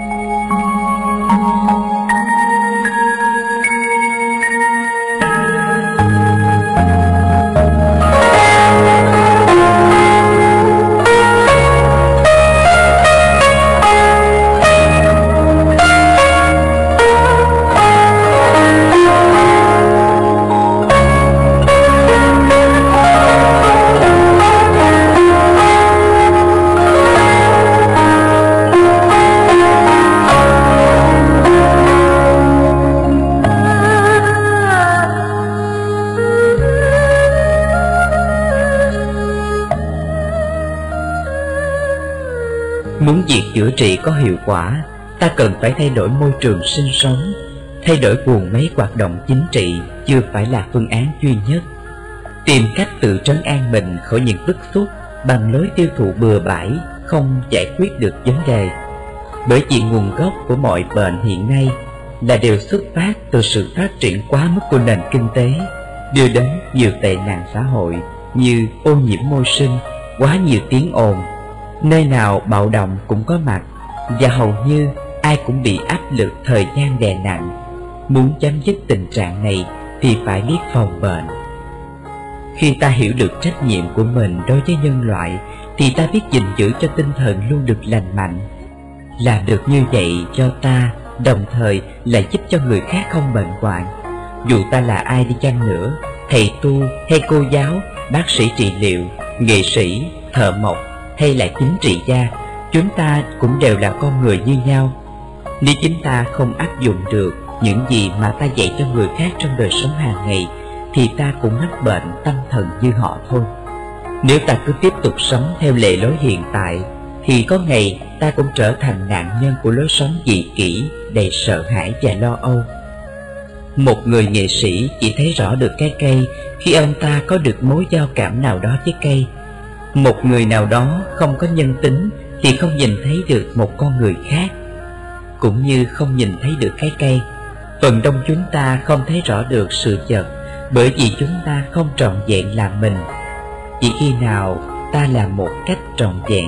Muốn việc chữa trị có hiệu quả, ta cần phải thay đổi môi trường sinh sống. Thay đổi guồng máy hoạt động chính trị chưa phải là phương án duy nhất. Tìm cách tự trấn an mình khỏi những bức xúc bằng lối tiêu thụ bừa bãi không giải quyết được vấn đề. Bởi vì nguồn gốc của mọi bệnh hiện nay là đều xuất phát từ sự phát triển quá mức của nền kinh tế, đưa đến nhiều tệ nạn xã hội như ô nhiễm môi sinh, quá nhiều tiếng ồn. Nơi nào bạo động cũng có mặt, và hầu như ai cũng bị áp lực thời gian đè nặng. Muốn chấm dứt tình trạng này thì phải biết phòng bệnh. Khi ta hiểu được trách nhiệm của mình đối với nhân loại thì ta biết gìn giữ cho tinh thần luôn được lành mạnh. Làm được như vậy cho ta, đồng thời là giúp cho người khác không bệnh hoạn. Dù ta là ai đi chăng nữa, thầy tu hay cô giáo, bác sĩ trị liệu, nghệ sĩ, thợ mộc hay là chính trị gia, chúng ta cũng đều là con người như nhau. Nếu chúng ta không áp dụng được những gì mà ta dạy cho người khác trong đời sống hàng ngày thì ta cũng mắc bệnh tâm thần như họ thôi. Nếu ta cứ tiếp tục sống theo lề lối hiện tại thì có ngày ta cũng trở thành nạn nhân của lối sống dị kỷ, đầy sợ hãi và lo âu. Một người nghệ sĩ chỉ thấy rõ được cái cây khi ông ta có được mối giao cảm nào đó với cây. Một người nào đó không có nhân tính thì không nhìn thấy được một con người khác, cũng như không nhìn thấy được cái cây. Phần đông chúng ta không thấy rõ được sự vật, bởi vì chúng ta không trọn vẹn là mình. Chỉ khi nào ta làm một cách trọn vẹn,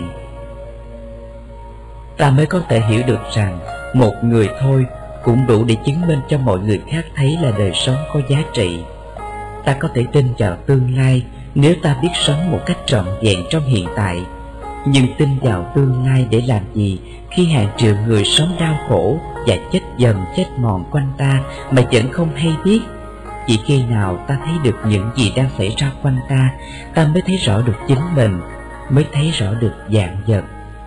ta mới có thể hiểu được rằng một người thôi cũng đủ để chứng minh cho mọi người khác thấy là đời sống có giá trị. Ta có thể tin vào tương lai nếu ta biết sống một cách trọn vẹn trong hiện tại. Nhưng tin vào tương lai để làm gì khi hàng triệu người sống đau khổ và chết dần chết mòn quanh ta mà vẫn không hay biết? Chỉ khi nào ta thấy được những gì đang xảy ra quanh ta, ta mới thấy rõ được chính mình, mới thấy rõ được vạn vật.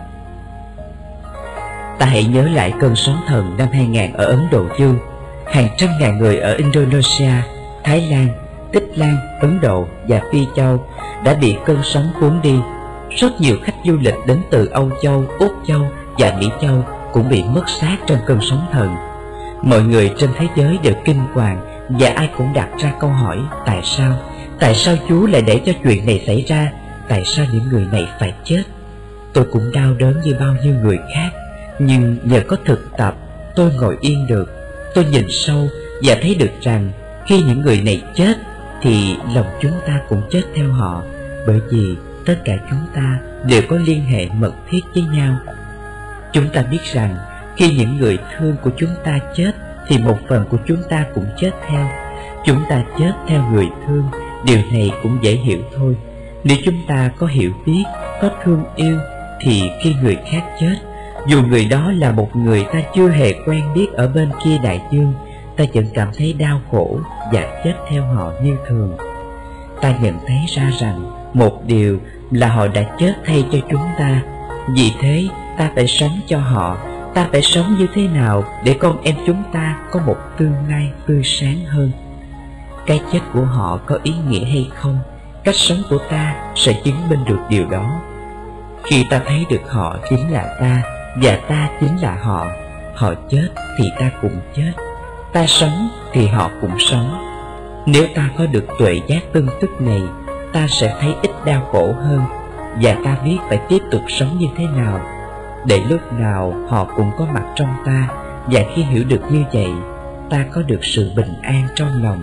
Ta hãy nhớ lại cơn sóng thần năm 2000 ở Ấn Độ Dương. Hàng trăm ngàn người ở Indonesia, Thái Lan, Tích Lan, Ấn Độ và Phi Châu đã bị cơn sóng cuốn đi. Rất nhiều khách du lịch đến từ Âu Châu, Úc Châu và Mỹ Châu cũng bị mất xác trong cơn sóng thần. Mọi người trên thế giới đều kinh hoàng và ai cũng đặt ra câu hỏi: tại sao? Tại sao Chúa lại để cho chuyện này xảy ra? Tại sao những người này phải chết? Tôi cũng đau đớn như bao nhiêu người khác, nhưng nhờ có thực tập, tôi ngồi yên được. Tôi nhìn sâu và thấy được rằng khi những người này chết thì lòng chúng ta cũng chết theo họ, bởi vì tất cả chúng ta đều có liên hệ mật thiết với nhau. Chúng ta biết rằng khi những người thương của chúng ta chết thì một phần của chúng ta cũng chết theo. Chúng ta chết theo người thương, điều này cũng dễ hiểu thôi. Nếu chúng ta có hiểu biết, có thương yêu, thì khi người khác chết, dù người đó là một người ta chưa hề quen biết ở bên kia đại dương, ta vẫn cảm thấy đau khổ và chết theo họ như thường. Ta nhận thấy ra rằng một điều là họ đã chết thay cho chúng ta. Vì thế ta phải sống cho họ. Ta phải sống như thế nào để con em chúng ta có một tương lai tươi sáng hơn? Cái chết của họ có ý nghĩa hay không, cách sống của ta sẽ chứng minh được điều đó. Khi ta thấy được họ chính là ta và ta chính là họ, họ chết thì ta cũng chết, ta sống thì họ cũng sống. Nếu ta có được tuệ giác tương tức này, ta sẽ thấy ít đau khổ hơn, và ta biết phải tiếp tục sống như thế nào, để lúc nào họ cũng có mặt trong ta. Và khi hiểu được như vậy, ta có được sự bình an trong lòng.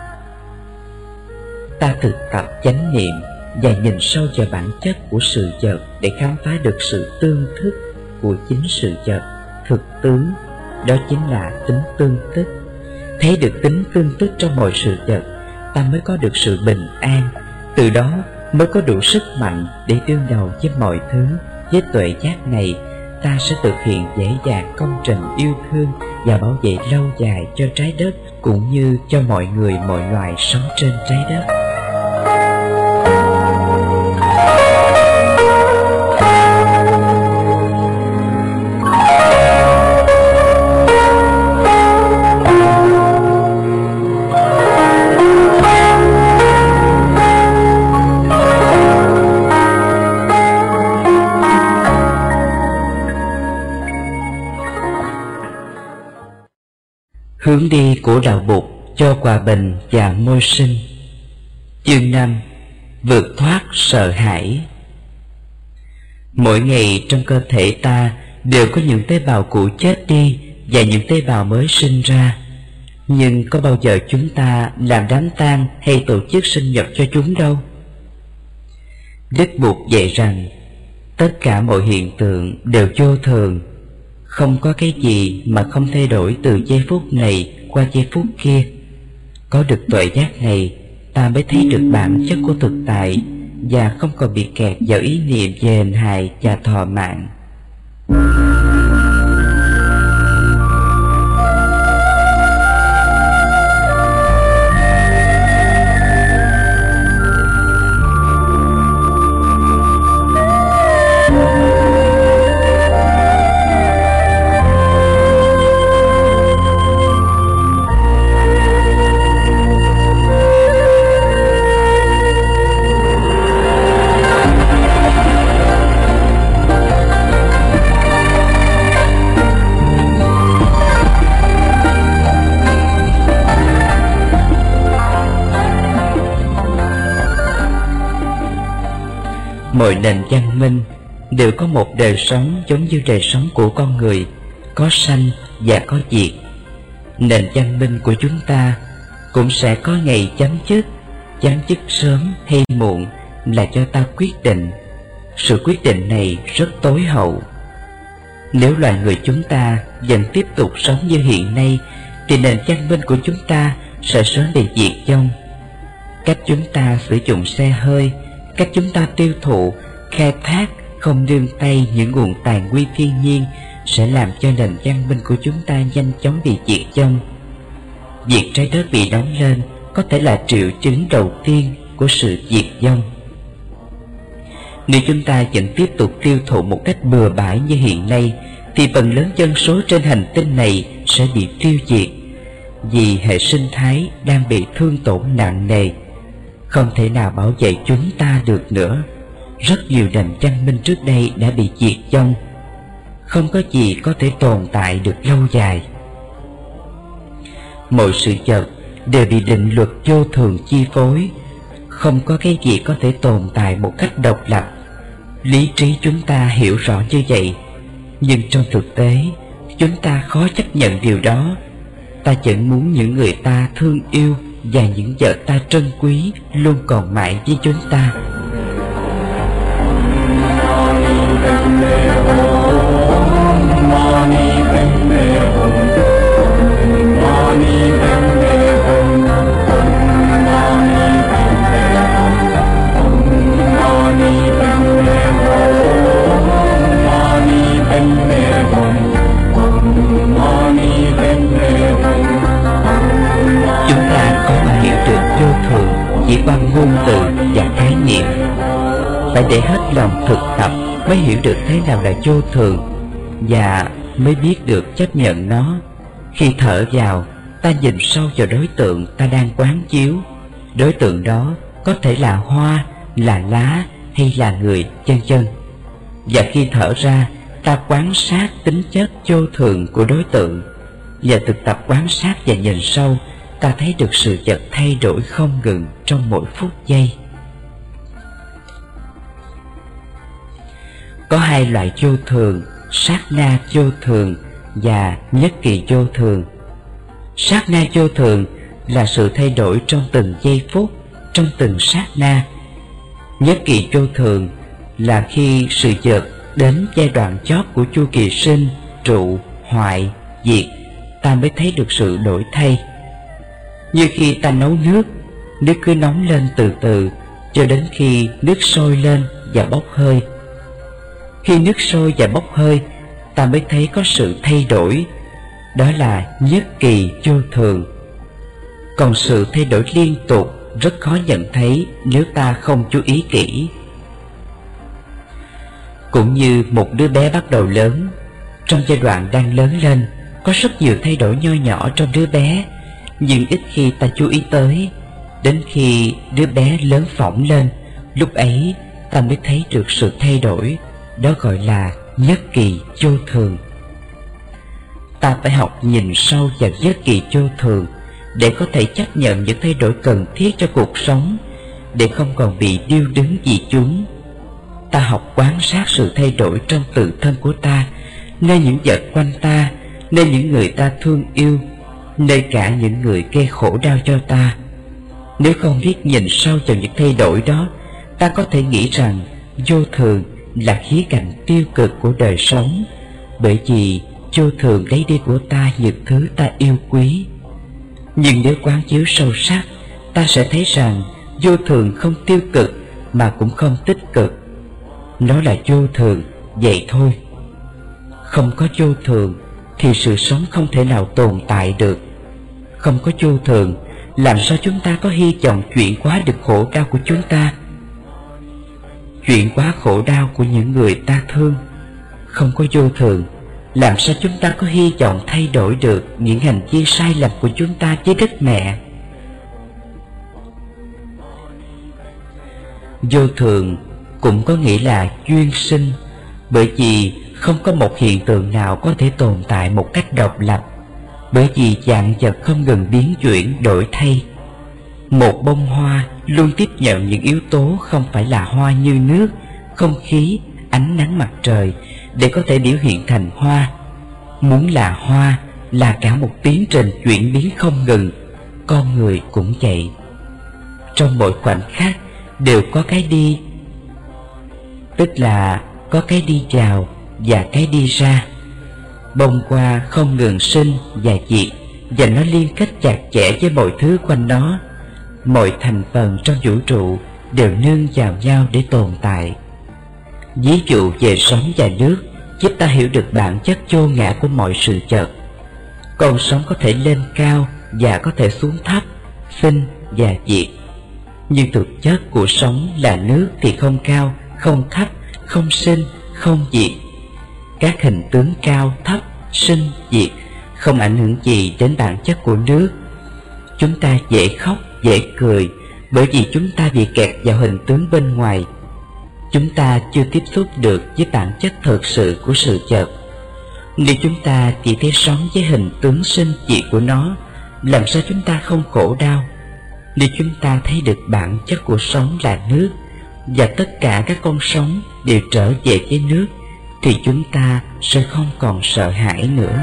Ta thực tập chánh niệm và nhìn sâu vào bản chất của sự vật để khám phá được sự tương thức của chính sự vật, thực tướng. Đó chính là tính tương tức. Thấy được tính tương tức trong mọi sự vật, ta mới có được sự bình an. Từ đó mới có đủ sức mạnh để đương đầu với mọi thứ. Với tuệ giác này, ta sẽ thực hiện dễ dàng công trình yêu thương và bảo vệ lâu dài cho trái đất, cũng như cho mọi người mọi loài sống trên trái đất. Hướng đi của Đạo Bụt cho hòa bình và môi sinh. Chương 5. Vượt thoát sợ hãi. Mỗi ngày trong cơ thể ta đều có những tế bào cũ chết đi và những tế bào mới sinh ra. Nhưng có bao giờ chúng ta làm đám tang hay tổ chức sinh nhật cho chúng đâu? Đức Bụt dạy rằng tất cả mọi hiện tượng đều vô thường, không có cái gì mà không thay đổi từ giây phút này qua giây phút kia. Có được tuệ giác này, ta mới thấy được bản chất của thực tại và không còn bị kẹt vào ý niệm về hình hài và thọ mạng. Mọi nền văn minh đều có một đời sống giống như đời sống của con người, có sanh và có diệt. Nền văn minh của chúng ta cũng sẽ có ngày chấm dứt sớm hay muộn là do ta quyết định. Sự quyết định này rất tối hậu. Nếu loài người chúng ta vẫn tiếp tục sống như hiện nay, thì nền văn minh của chúng ta sẽ sớm bị diệt vong. Cách chúng ta sử dụng xe hơi, cách chúng ta tiêu thụ, khai thác không nương tay những nguồn tài nguyên thiên nhiên sẽ làm cho nền văn minh của chúng ta nhanh chóng bị diệt vong. Việc trái đất bị nóng lên có thể là triệu chứng đầu tiên của sự diệt vong. Nếu chúng ta vẫn tiếp tục tiêu thụ một cách bừa bãi như hiện nay, thì phần lớn dân số trên hành tinh này sẽ bị tiêu diệt, vì hệ sinh thái đang bị thương tổn nặng nề, không thể nào bảo vệ chúng ta được nữa. Rất nhiều nền văn minh trước đây đã bị diệt vong, không có gì có thể tồn tại được lâu dài. Mọi sự vật đều bị định luật vô thường chi phối, không có cái gì có thể tồn tại một cách độc lập. Lý trí chúng ta hiểu rõ như vậy, nhưng trong thực tế chúng ta khó chấp nhận điều đó. Ta vẫn muốn những người ta thương yêu và những vật ta trân quý luôn còn mãi với chúng ta. Chúng ta có mà hiểu được vô thường chỉ qua ngôn từ và khái niệm. Phải để hết lòng thực tập mới hiểu được thế nào là vô thường, và mới biết được chấp nhận nó. Khi thở vào, ta nhìn sâu vào đối tượng ta đang quán chiếu. Đối tượng đó có thể là hoa, là lá hay là người, vân vân. Và khi thở ra, ta quan sát tính chất vô thường của đối tượng. Và thực tập quan sát và nhìn sâu, ta thấy được sự vật thay đổi không ngừng trong mỗi phút giây. Có hai loại vô thường: sát na vô thường và nhất kỳ vô thường. Sát na vô thường là sự thay đổi trong từng giây phút, trong từng sát na. Nhất kỳ vô thường là khi sự vật đến giai đoạn chót của chu kỳ sinh, trụ, hoại, diệt, ta mới thấy được sự đổi thay. Như khi ta nấu nước, nước cứ nóng lên từ từ cho đến khi nước sôi lên và bốc hơi. Khi nước sôi và bốc hơi, ta mới thấy có sự thay đổi. Đó là nhất kỳ vô thường. Còn sự thay đổi liên tục rất khó nhận thấy nếu ta không chú ý kỹ. Cũng như một đứa bé bắt đầu lớn, trong giai đoạn đang lớn lên, có rất nhiều thay đổi nho nhỏ trong đứa bé, nhưng ít khi ta chú ý tới. Đến khi đứa bé lớn phỏng lên, lúc ấy ta mới thấy được sự thay đổi. Đó gọi là nhất kỳ vô thường. Ta phải học nhìn sâu vào nhất kỳ vô thường để có thể chấp nhận những thay đổi cần thiết cho cuộc sống, để không còn bị điêu đứng vì chúng. Ta học quan sát sự thay đổi trong tự thân của ta, nơi những vật quanh ta, nơi những người ta thương yêu, nơi cả những người gây khổ đau cho ta. Nếu không biết nhìn sâu vào những thay đổi đó, ta có thể nghĩ rằng vô thường là khía cạnh tiêu cực của đời sống, bởi vì vô thường lấy đi của ta những thứ ta yêu quý. Nhưng nếu quán chiếu sâu sắc, ta sẽ thấy rằng vô thường không tiêu cực mà cũng không tích cực. Nó là vô thường, vậy thôi. Không có vô thường thì sự sống không thể nào tồn tại được. Không có vô thường, làm sao chúng ta có hy vọng chuyển hóa được khổ đau của chúng ta, chuyển hóa khổ đau của những người ta thương? Không có vô thường, làm sao chúng ta có hy vọng thay đổi được những hành vi sai lầm của chúng ta với đất mẹ? Vô thường cũng có nghĩa là duyên sinh, bởi vì không có một hiện tượng nào có thể tồn tại một cách độc lập, bởi vì vạn vật không ngừng biến chuyển đổi thay. Một bông hoa luôn tiếp nhận những yếu tố không phải là hoa như nước, không khí, ánh nắng mặt trời để có thể biểu hiện thành hoa. Muốn là hoa là cả một tiến trình chuyển biến không ngừng. Con người cũng vậy. Trong mỗi khoảnh khắc đều có cái đi, tức là có cái đi vào và cái đi ra. Bông hoa không ngừng sinh và diệt, và nó liên kết chặt chẽ với mọi thứ quanh nó. Mọi thành phần trong vũ trụ đều nương vào nhau để tồn tại. Ví dụ về sóng và nước giúp ta hiểu được bản chất vô ngã của mọi sự vật. Con sóng có thể lên cao và có thể xuống thấp, sinh và diệt. Nhưng thực chất của sóng là nước thì không cao, không thấp, không sinh, không diệt. Các hình tướng cao, thấp, sinh, diệt không ảnh hưởng gì đến bản chất của nước. Chúng ta dễ khóc, dễ cười bởi vì chúng ta bị kẹt vào hình tướng bên ngoài. Chúng ta chưa tiếp xúc được với bản chất thực sự của sự vật. Nếu chúng ta chỉ thấy sóng với hình tướng sinh diệt của nó, làm sao chúng ta không khổ đau? Nếu chúng ta thấy được bản chất của sóng là nước, và tất cả các con sóng đều trở về với nước, thì chúng ta sẽ không còn sợ hãi nữa.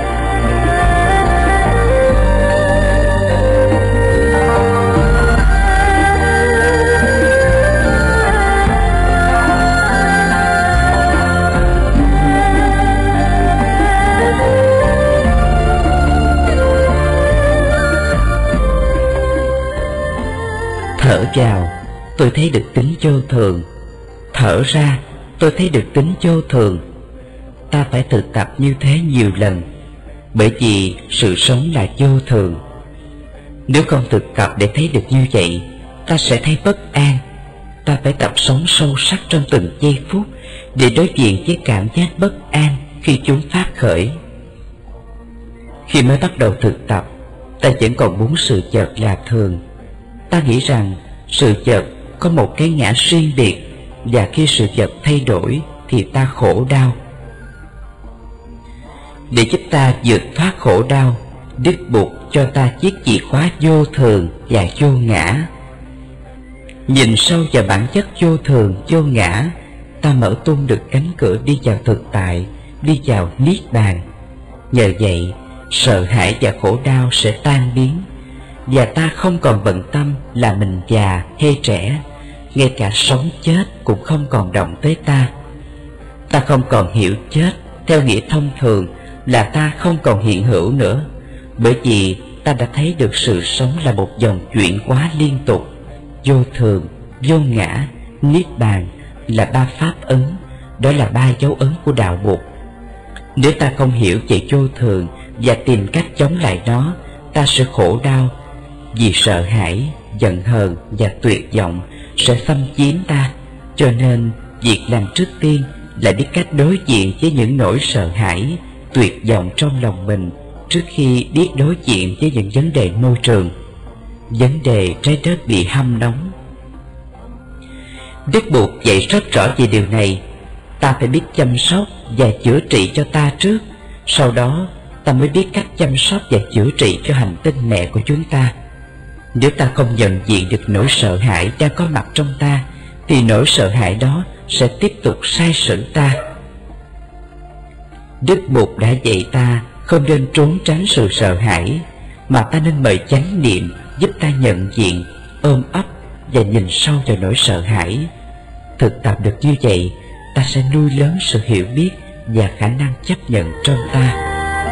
Thở vào, tôi thấy được tính vô thường. Thở ra, tôi thấy được tính vô thường. Ta phải thực tập như thế nhiều lần, bởi vì sự sống là vô thường. Nếu không thực tập để thấy được như vậy, ta sẽ thấy bất an. Ta phải tập sống sâu sắc trong từng giây phút để đối diện với cảm giác bất an khi chúng phát khởi. Khi mới bắt đầu thực tập, ta vẫn còn muốn sự vật là thường. Ta nghĩ rằng sự vật có một cái ngã riêng biệt, và khi sự vật thay đổi thì ta khổ đau. Để giúp ta vượt thoát khổ đau, Đức Bụt cho ta chiếc chìa khóa vô thường và vô ngã. Nhìn sâu vào bản chất vô thường, vô ngã, ta mở tung được cánh cửa đi vào thực tại, đi vào niết bàn. Nhờ vậy, sợ hãi và khổ đau sẽ tan biến, và ta không còn bận tâm là mình già hay trẻ. Ngay cả sống chết cũng không còn động tới ta. Ta không còn hiểu chết theo nghĩa thông thường là ta không còn hiện hữu nữa, bởi vì ta đã thấy được sự sống là một dòng chuyển hóa liên tục. Vô thường, vô ngã, niết bàn là ba pháp ấn, đó là ba dấu ấn của đạo Bụt. Nếu ta không hiểu về vô thường và tìm cách chống lại nó, ta sẽ khổ đau, vì sợ hãi, giận hờn và tuyệt vọng sẽ xâm chiếm ta. Cho nên việc làm trước tiên là biết cách đối diện với những nỗi sợ hãi, tuyệt vọng trong lòng mình, trước khi biết đối diện với những vấn đề môi trường, vấn đề trái đất bị hâm nóng. Đức Bụt dạy rất rõ về điều này. Ta phải biết chăm sóc và chữa trị cho ta trước, sau đó ta mới biết cách chăm sóc và chữa trị cho hành tinh mẹ của chúng ta. Nếu ta không nhận diện được nỗi sợ hãi đang có mặt trong ta, thì nỗi sợ hãi đó sẽ tiếp tục sai sử ta. Đức Bụt đã dạy ta không nên trốn tránh sự sợ hãi, mà ta nên mời chánh niệm giúp ta nhận diện, ôm ấp và nhìn sâu vào nỗi sợ hãi. Thực tập được như vậy, ta sẽ nuôi lớn sự hiểu biết và khả năng chấp nhận trong ta.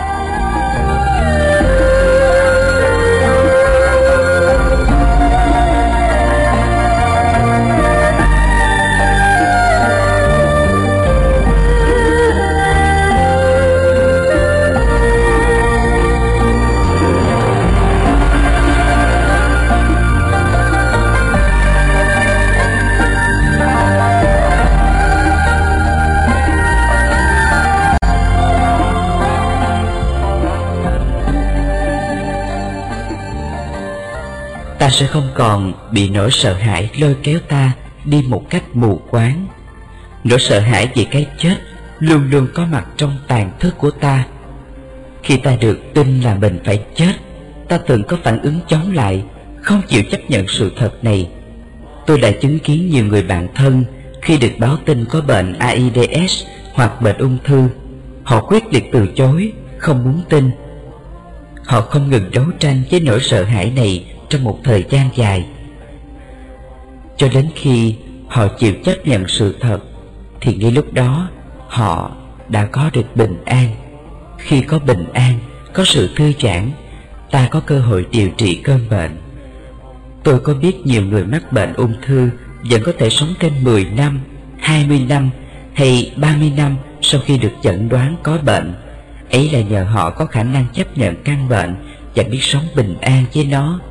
Ta sẽ không còn bị nỗi sợ hãi lôi kéo ta đi một cách mù quáng. Nỗi sợ hãi về cái chết luôn luôn có mặt trong tàn thức của ta. Khi ta được tin là mình phải chết, ta từng có phản ứng chống lại, không chịu chấp nhận sự thật này. Tôi đã chứng kiến nhiều người bạn thân khi được báo tin có bệnh AIDS hoặc bệnh ung thư, họ quyết liệt từ chối, không muốn tin. Họ không ngừng đấu tranh với nỗi sợ hãi này trong một thời gian dài, cho đến khi họ chịu chấp nhận sự thật, thì ngay lúc đó họ đã có được bình an. Khi có bình an, có sự thư giãn, ta có cơ hội điều trị cơn bệnh. Tôi có biết nhiều người mắc bệnh ung thư vẫn có thể sống thêm 10 năm, 20 năm hay 30 năm sau khi được chẩn đoán có bệnh. Ấy là nhờ họ có khả năng chấp nhận căn bệnh và biết sống bình an với nó.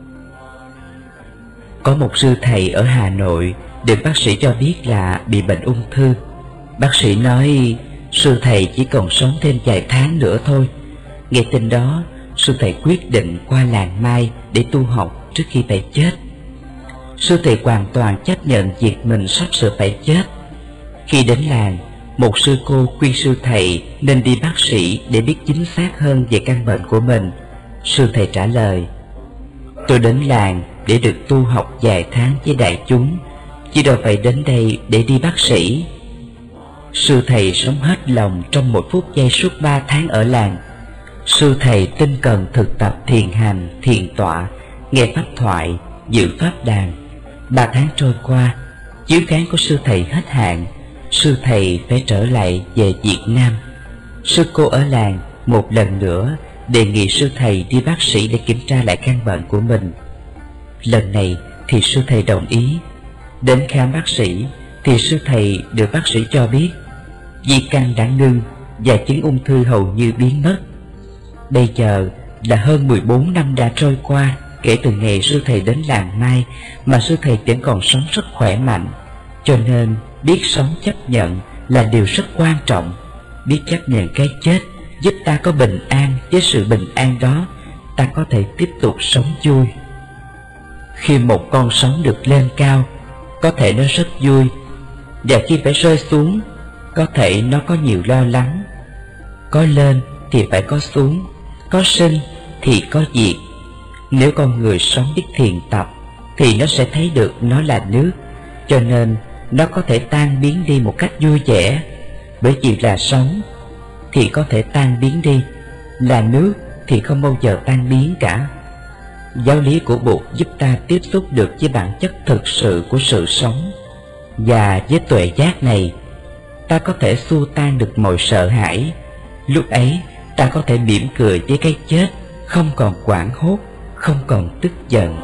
Có một sư thầy ở Hà Nội được bác sĩ cho biết là bị bệnh ung thư. Bác sĩ nói sư thầy chỉ còn sống thêm vài tháng nữa thôi. Nghe tin đó, sư thầy quyết định qua làng Mai để tu học trước khi phải chết. Sư thầy hoàn toàn chấp nhận việc mình sắp sửa phải chết. Khi đến làng, một sư cô khuyên sư thầy nên đi bác sĩ để biết chính xác hơn về căn bệnh của mình. Sư thầy trả lời: tôi đến làng để được tu học vài tháng với đại chúng, chứ đâu phải đến đây để đi bác sĩ. Sư thầy sống hết lòng trong một phút giây suốt 3 tháng ở làng. Sư thầy tinh cần thực tập thiền hành, thiền tọa, nghe pháp thoại, dự pháp đàn. 3 tháng trôi qua, chiếu kháng của sư thầy hết hạn. Sư thầy phải trở lại về Việt Nam. Sư cô ở làng một lần nữa đề nghị sư thầy đi bác sĩ để kiểm tra lại căn bệnh của mình. Lần này thì sư thầy đồng ý. Đến khám bác sĩ thì sư thầy được bác sĩ cho biết di căn đã ngưng và chứng ung thư hầu như biến mất. Bây giờ là hơn 14 năm đã trôi qua kể từ ngày sư thầy đến làng Mai, mà sư thầy vẫn còn sống rất khỏe mạnh. Cho nên biết sống chấp nhận là điều rất quan trọng. Biết chấp nhận cái chết giúp ta có bình an. Với sự bình an đó, ta có thể tiếp tục sống vui. Khi một con sóng được lên cao, có thể nó rất vui, và khi phải rơi xuống, có thể nó có nhiều lo lắng. Có lên thì phải có xuống, có sinh thì có diệt. Nếu con người sống biết thiền tập thì nó sẽ thấy được nó là nước, cho nên nó có thể tan biến đi một cách vui vẻ. Bởi vì là sống thì có thể tan biến đi, là nước thì không bao giờ tan biến cả. Giáo lý của Bụt giúp ta tiếp xúc được với bản chất thực sự của sự sống. Và với tuệ giác này, ta có thể xua tan được mọi sợ hãi. Lúc ấy ta có thể mỉm cười với cái chết, không còn hoảng hốt, không còn tức giận.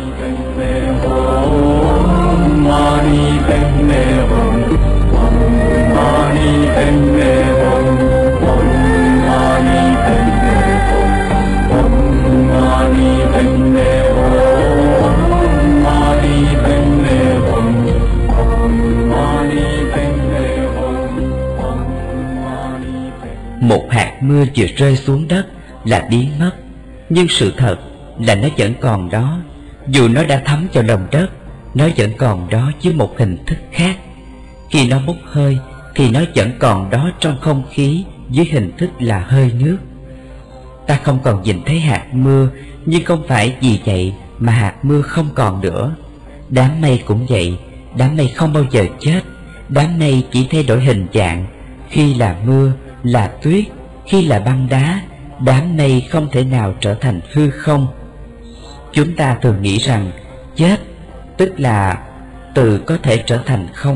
Một hạt mưa vừa rơi xuống đất là biến mất, nhưng sự thật là nó vẫn còn đó. Dù nó đã thấm vào lòng đất, nó vẫn còn đó dưới một hình thức khác. Khi nó bốc hơi thì nó vẫn còn đó trong không khí dưới hình thức là hơi nước. Ta không còn nhìn thấy hạt mưa, nhưng không phải vì vậy mà hạt mưa không còn nữa. Đám mây cũng vậy, đám mây không bao giờ chết. Đám mây chỉ thay đổi hình dạng, khi là mưa, là tuyết, khi là băng đá. Đám mây không thể nào trở thành hư không. Chúng ta thường nghĩ rằng chết tức là từ có thể trở thành không.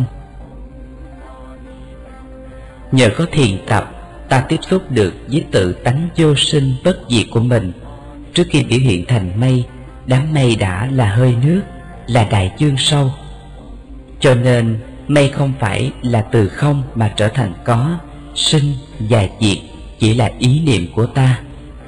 Nhờ có thiền tập, ta tiếp xúc được với tự tánh vô sinh bất diệt của mình. Trước khi biểu hiện thành mây, đám mây đã là hơi nước, là đại dương sâu. Cho nên mây không phải là từ không mà trở thành có. Sinh và diệt chỉ là ý niệm của ta.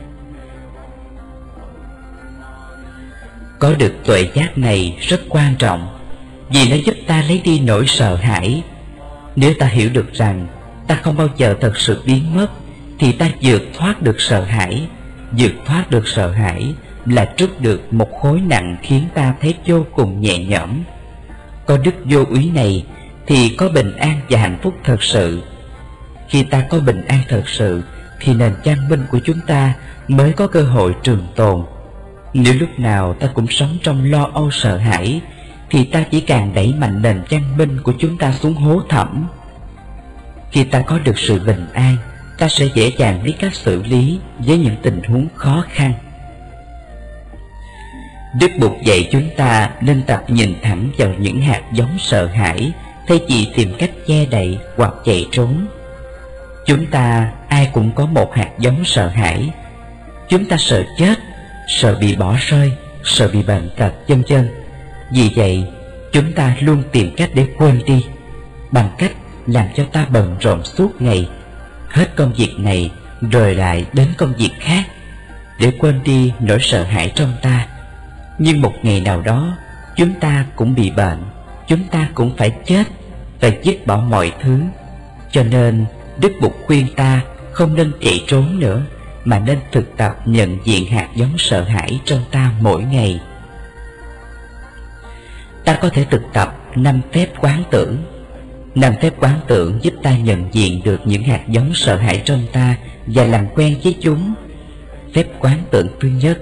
Có được tuệ giác này rất quan trọng, vì nó giúp ta lấy đi nỗi sợ hãi. Nếu ta hiểu được rằng ta không bao giờ thật sự biến mất, thì ta vượt thoát được sợ hãi. Vượt thoát được sợ hãi là trút được một khối nặng khiến ta thấy vô cùng nhẹ nhõm. Có đức vô úy này thì có bình an và hạnh phúc thật sự. Khi ta có bình an thật sự thì nền văn minh của chúng ta mới có cơ hội trường tồn. Nếu lúc nào ta cũng sống trong lo âu sợ hãi thì ta chỉ càng đẩy mạnh nền văn minh của chúng ta xuống hố thẳm. Khi ta có được sự bình an, ta sẽ dễ dàng biết cách xử lý với những tình huống khó khăn. Đức Bụt dạy chúng ta nên tập nhìn thẳng vào những hạt giống sợ hãi, thay vì tìm cách che đậy hoặc chạy trốn. Chúng ta ai cũng có một hạt giống sợ hãi. Chúng ta sợ chết, sợ bị bỏ rơi, sợ bị bệnh tật, vân vân. Vì vậy, chúng ta luôn tìm cách để quên đi, bằng cách làm cho ta bận rộn suốt ngày, hết công việc này rồi lại đến công việc khác, để quên đi nỗi sợ hãi trong ta. Nhưng một ngày nào đó, chúng ta cũng bị bệnh, chúng ta cũng phải chết, phải dứt bỏ mọi thứ. Cho nên, Đức Bụt khuyên ta không nên chạy trốn nữa, mà nên thực tập nhận diện hạt giống sợ hãi trong ta mỗi ngày. Ta có thể thực tập 5 phép quán tưởng. 5 phép quán tưởng giúp ta nhận diện được những hạt giống sợ hãi trong ta và làm quen với chúng. Phép quán tưởng thứ nhất: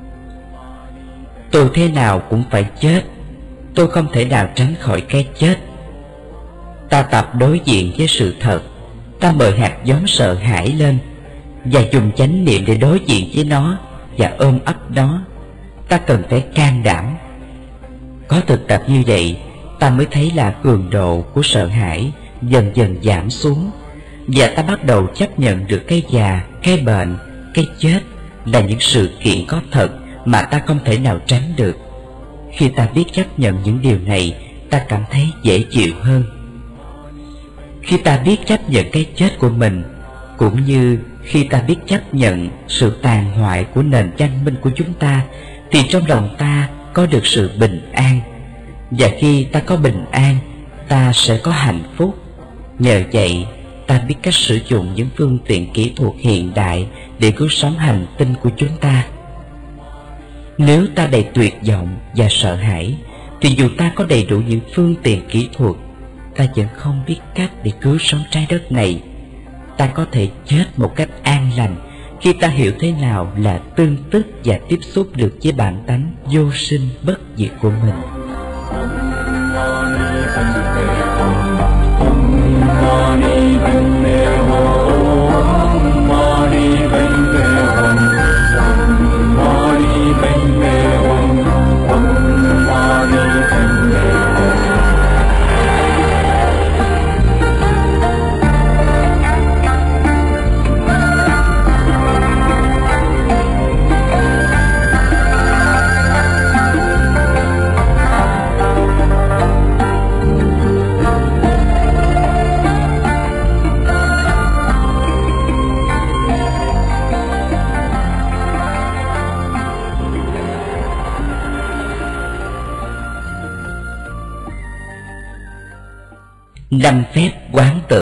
tôi thế nào cũng phải chết, tôi không thể nào tránh khỏi cái chết. Ta tập đối diện với sự thật. Ta mời hạt giống sợ hãi lên và dùng chánh niệm để đối diện với nó và ôm ấp nó. Ta cần phải can đảm. Có thực tập như vậy, ta mới thấy là cường độ của sợ hãi dần dần giảm xuống, và ta bắt đầu chấp nhận được cái già, cái bệnh, cái chết là những sự kiện có thật mà ta không thể nào tránh được. Khi ta biết chấp nhận những điều này, ta cảm thấy dễ chịu hơn. Khi ta biết chấp nhận cái chết của mình, cũng như khi ta biết chấp nhận sự tàn hoại của nền văn minh của chúng ta, thì trong lòng ta có được sự bình an. Và khi ta có bình an, ta sẽ có hạnh phúc. Nhờ vậy, ta biết cách sử dụng những phương tiện kỹ thuật hiện đại để cứu sống hành tinh của chúng ta. Nếu ta đầy tuyệt vọng và sợ hãi, thì dù ta có đầy đủ những phương tiện kỹ thuật, ta vẫn không biết cách để cứu sống trái đất này. Ta có thể chết một cách an lành khi ta hiểu thế nào là tương tức và tiếp xúc được với bản tánh vô sinh bất diệt của mình. Năm phép quán tưởng.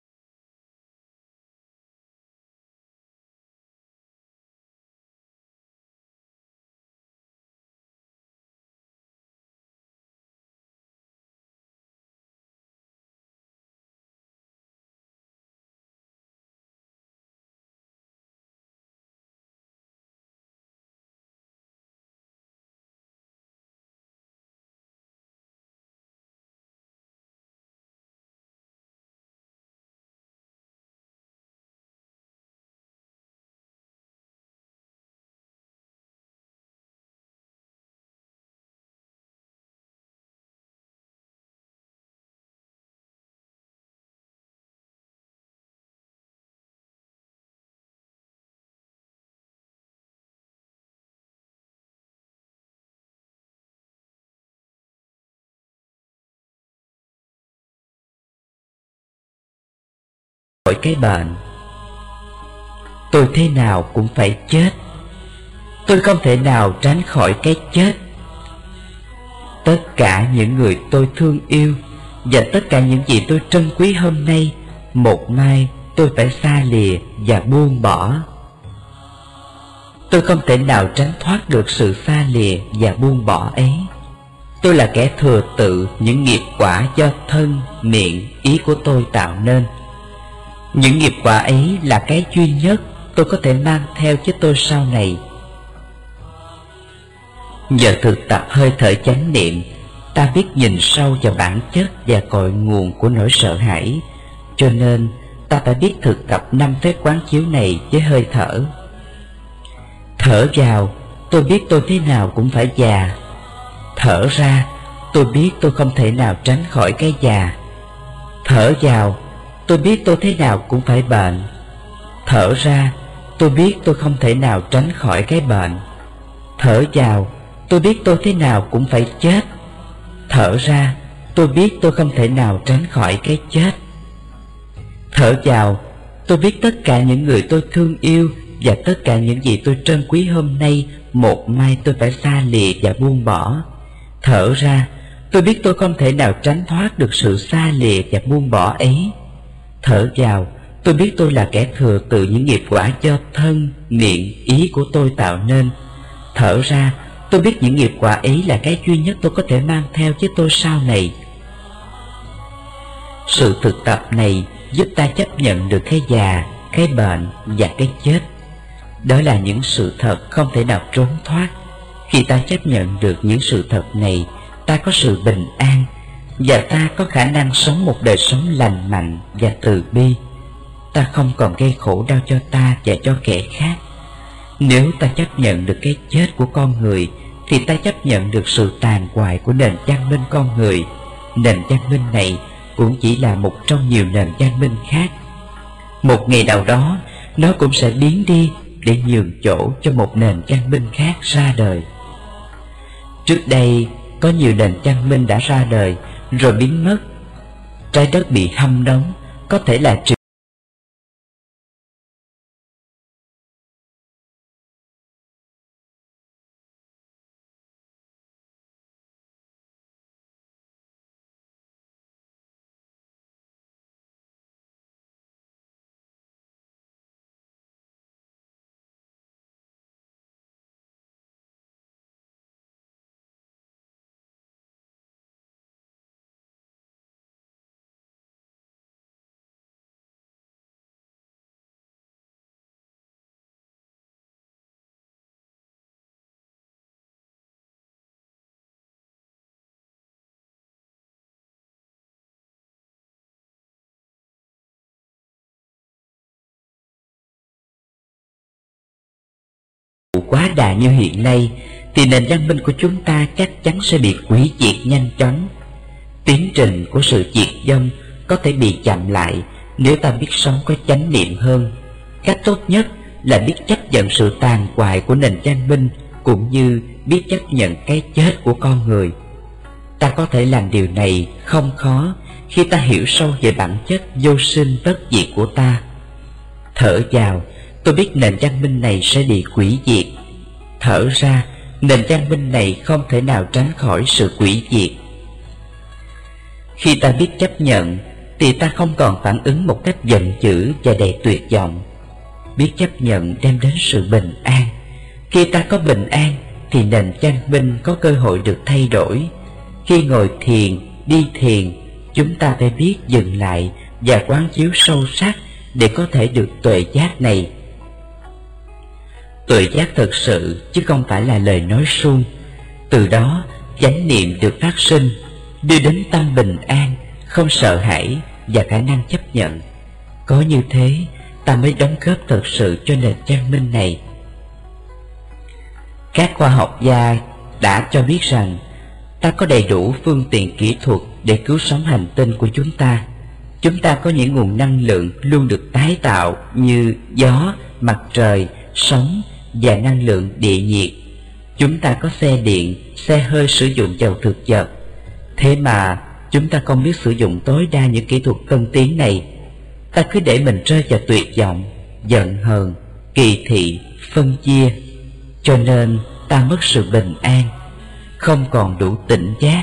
Khỏi cái bệnh, tôi thế nào cũng phải chết, tôi không thể nào tránh khỏi cái chết. Tất cả những người tôi thương yêu và tất cả những gì tôi trân quý hôm nay, một mai tôi phải xa lìa và buông bỏ. Tôi không thể nào tránh thoát được sự xa lìa và buông bỏ ấy. Tôi là kẻ thừa tự những nghiệp quả do thân, miệng, ý của tôi tạo nên. Những nghiệp quả ấy là cái duy nhất tôi có thể mang theo với tôi sau này. Nhờ thực tập hơi thở chánh niệm, Ta biết nhìn sâu vào bản chất và cội nguồn của nỗi sợ hãi, cho nên ta phải biết thực tập 5 phép quán chiếu này với hơi thở. Thở vào, tôi biết tôi thế nào cũng phải già. Thở ra, tôi biết tôi không thể nào tránh khỏi cái già. Thở vào, tôi biết tôi thế nào cũng phải bệnh. Thở ra, tôi biết tôi không thể nào tránh khỏi cái bệnh. Thở vào, tôi biết tôi thế nào cũng phải chết. Thở ra, tôi biết tôi không thể nào tránh khỏi cái chết. Thở vào, tôi biết tất cả những người tôi thương yêu và tất cả những gì tôi trân quý hôm nay, một mai tôi phải xa lìa và buông bỏ. Thở ra, tôi biết tôi không thể nào tránh thoát được sự xa lìa và buông bỏ ấy. Thở vào, tôi biết tôi là kẻ thừa tự những nghiệp quả do thân, miệng, ý của tôi tạo nên. Thở ra, tôi biết những nghiệp quả ấy là cái duy nhất tôi có thể mang theo với tôi sau này. Sự thực tập này giúp ta chấp nhận được cái già, cái bệnh và cái chết. Đó là những sự thật không thể nào trốn thoát. Khi ta chấp nhận được những sự thật này, ta có sự bình an, và ta có khả năng sống một đời sống lành mạnh và từ bi. Ta không còn gây khổ đau cho ta và cho kẻ khác. Nếu ta chấp nhận được cái chết của con người, thì ta chấp nhận được sự tàn hoại của nền văn minh con người. Nền văn minh này cũng chỉ là một trong nhiều nền văn minh khác. Một ngày nào đó, nó cũng sẽ biến đi để nhường chỗ cho một nền văn minh khác ra đời. Trước đây, có nhiều nền văn minh đã ra đời rồi biến mất. Trái đất bị hâm nóng, có thể là quá đà như hiện nay, thì nền văn minh của chúng ta chắc chắn sẽ bị hủy diệt nhanh chóng. Tiến trình của sự diệt vong có thể bị chậm lại nếu ta biết sống có chánh niệm hơn. Cách tốt nhất là biết chấp nhận sự tàn hoại của nền văn minh, cũng như biết chấp nhận cái chết của con người. Ta có thể làm điều này không khó khi ta hiểu sâu về bản chất vô sinh bất diệt của ta. Thở vào, tôi biết nền văn minh này sẽ bị hủy diệt. Thở ra, nền văn minh này không thể nào tránh khỏi sự hủy diệt. Khi ta biết chấp nhận, thì ta không còn phản ứng một cách giận dữ và đầy tuyệt vọng. Biết chấp nhận đem đến sự bình an. Khi ta có bình an, thì nền văn minh có cơ hội được thay đổi. Khi ngồi thiền, đi thiền, chúng ta phải biết dừng lại và quán chiếu sâu sắc để có thể được tuệ giác này. Tuệ giác thực sự chứ không phải là lời nói suông. Từ đó, chánh niệm được phát sinh, đưa đến tâm bình an, không sợ hãi và khả năng chấp nhận. Có như thế, ta mới đóng góp thực sự cho nền văn minh này. Các khoa học gia đã cho biết rằng ta có đầy đủ phương tiện kỹ thuật để cứu sống hành tinh của chúng ta. Chúng ta có những nguồn năng lượng luôn được tái tạo như gió, mặt trời, sóng và năng lượng địa nhiệt. Chúng ta có xe điện, xe hơi sử dụng dầu thực vật. Thế mà chúng ta không biết sử dụng tối đa những kỹ thuật tân tiến này. Ta cứ để mình rơi vào tuyệt vọng, giận hờn, kỳ thị, phân chia. Cho nên ta mất sự bình an, không còn đủ tỉnh giác.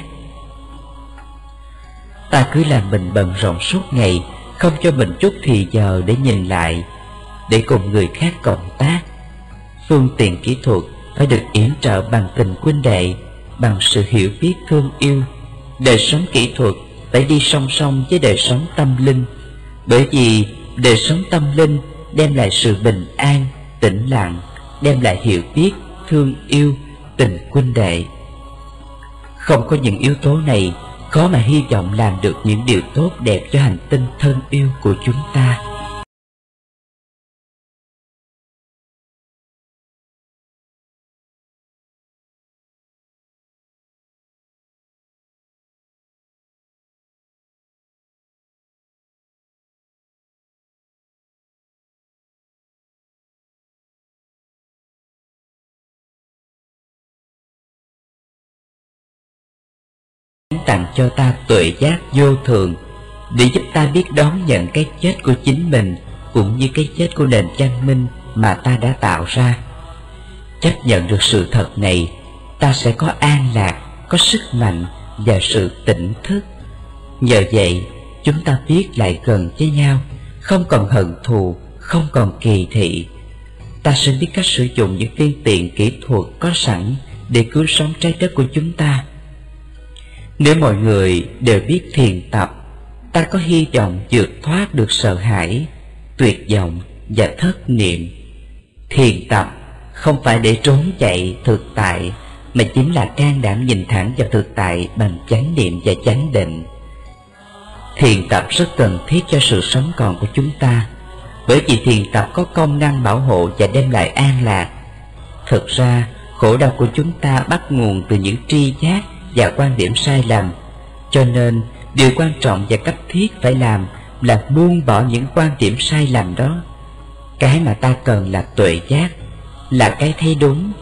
Ta cứ làm mình bận rộn suốt ngày, không cho mình chút thì giờ để nhìn lại, để cùng người khác cộng tác. Phương tiện kỹ thuật phải được yểm trợ bằng tình huynh đệ, bằng sự hiểu biết thương yêu. Đời sống kỹ thuật phải đi song song với đời sống tâm linh, bởi vì đời sống tâm linh đem lại sự bình an, tĩnh lặng, đem lại hiểu biết, thương yêu, tình huynh đệ. Không có những yếu tố này, khó mà hy vọng làm được những điều tốt đẹp cho hành tinh thân yêu của chúng ta. Tặng cho ta tuệ giác vô thường để giúp ta biết đón nhận cái chết của chính mình cũng như cái chết của nền văn minh mà ta đã tạo ra. Chấp nhận được sự thật này, ta sẽ có an lạc, có sức mạnh và sự tỉnh thức. Nhờ vậy, chúng ta biết lại gần với nhau, không còn hận thù, không còn kỳ thị. Ta sẽ biết cách sử dụng những phương tiện kỹ thuật có sẵn để cứu sống trái đất của chúng ta. Nếu mọi người đều biết thiền tập, ta có hy vọng vượt thoát được sợ hãi, tuyệt vọng và thất niệm. Thiền tập không phải để trốn chạy thực tại, mà chính là can đảm nhìn thẳng vào thực tại bằng chánh niệm và chánh định. Thiền tập rất cần thiết cho sự sống còn của chúng ta, bởi vì thiền tập có công năng bảo hộ và đem lại an lạc. Thực ra, khổ đau của chúng ta bắt nguồn từ những tri giác và quan điểm sai lầm. Cho nên, điều quan trọng và cấp thiết phải làm là buông bỏ những quan điểm sai lầm đó. Cái mà ta cần là tuệ giác, là cái thấy đúng.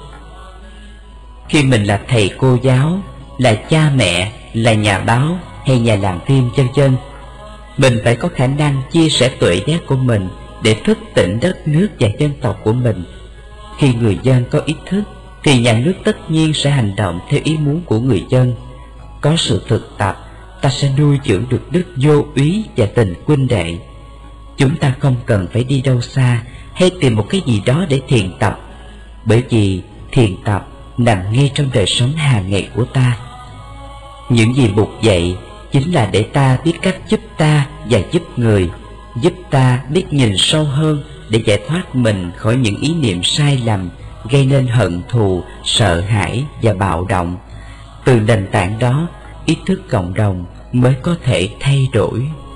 Khi mình là thầy cô giáo, là cha mẹ, là nhà báo hay nhà làm phim vân vân, mình phải có khả năng chia sẻ tuệ giác của mình để thức tỉnh đất nước và dân tộc của mình. Khi người dân có ý thức thì nhà nước tất nhiên sẽ hành động theo ý muốn của người dân. Có sự thực tập, ta sẽ nuôi dưỡng được đức vô úy và tình huynh đệ. Chúng ta không cần phải đi đâu xa hay tìm một cái gì đó để thiền tập, bởi vì thiền tập nằm ngay trong đời sống hàng ngày của ta. Những gì Bụt dạy chính là để ta biết cách giúp ta và giúp người, giúp ta biết nhìn sâu hơn để giải thoát mình khỏi những ý niệm sai lầm gây nên hận thù, sợ hãi và bạo động. Từ nền tảng đó, ý thức cộng đồng mới có thể thay đổi.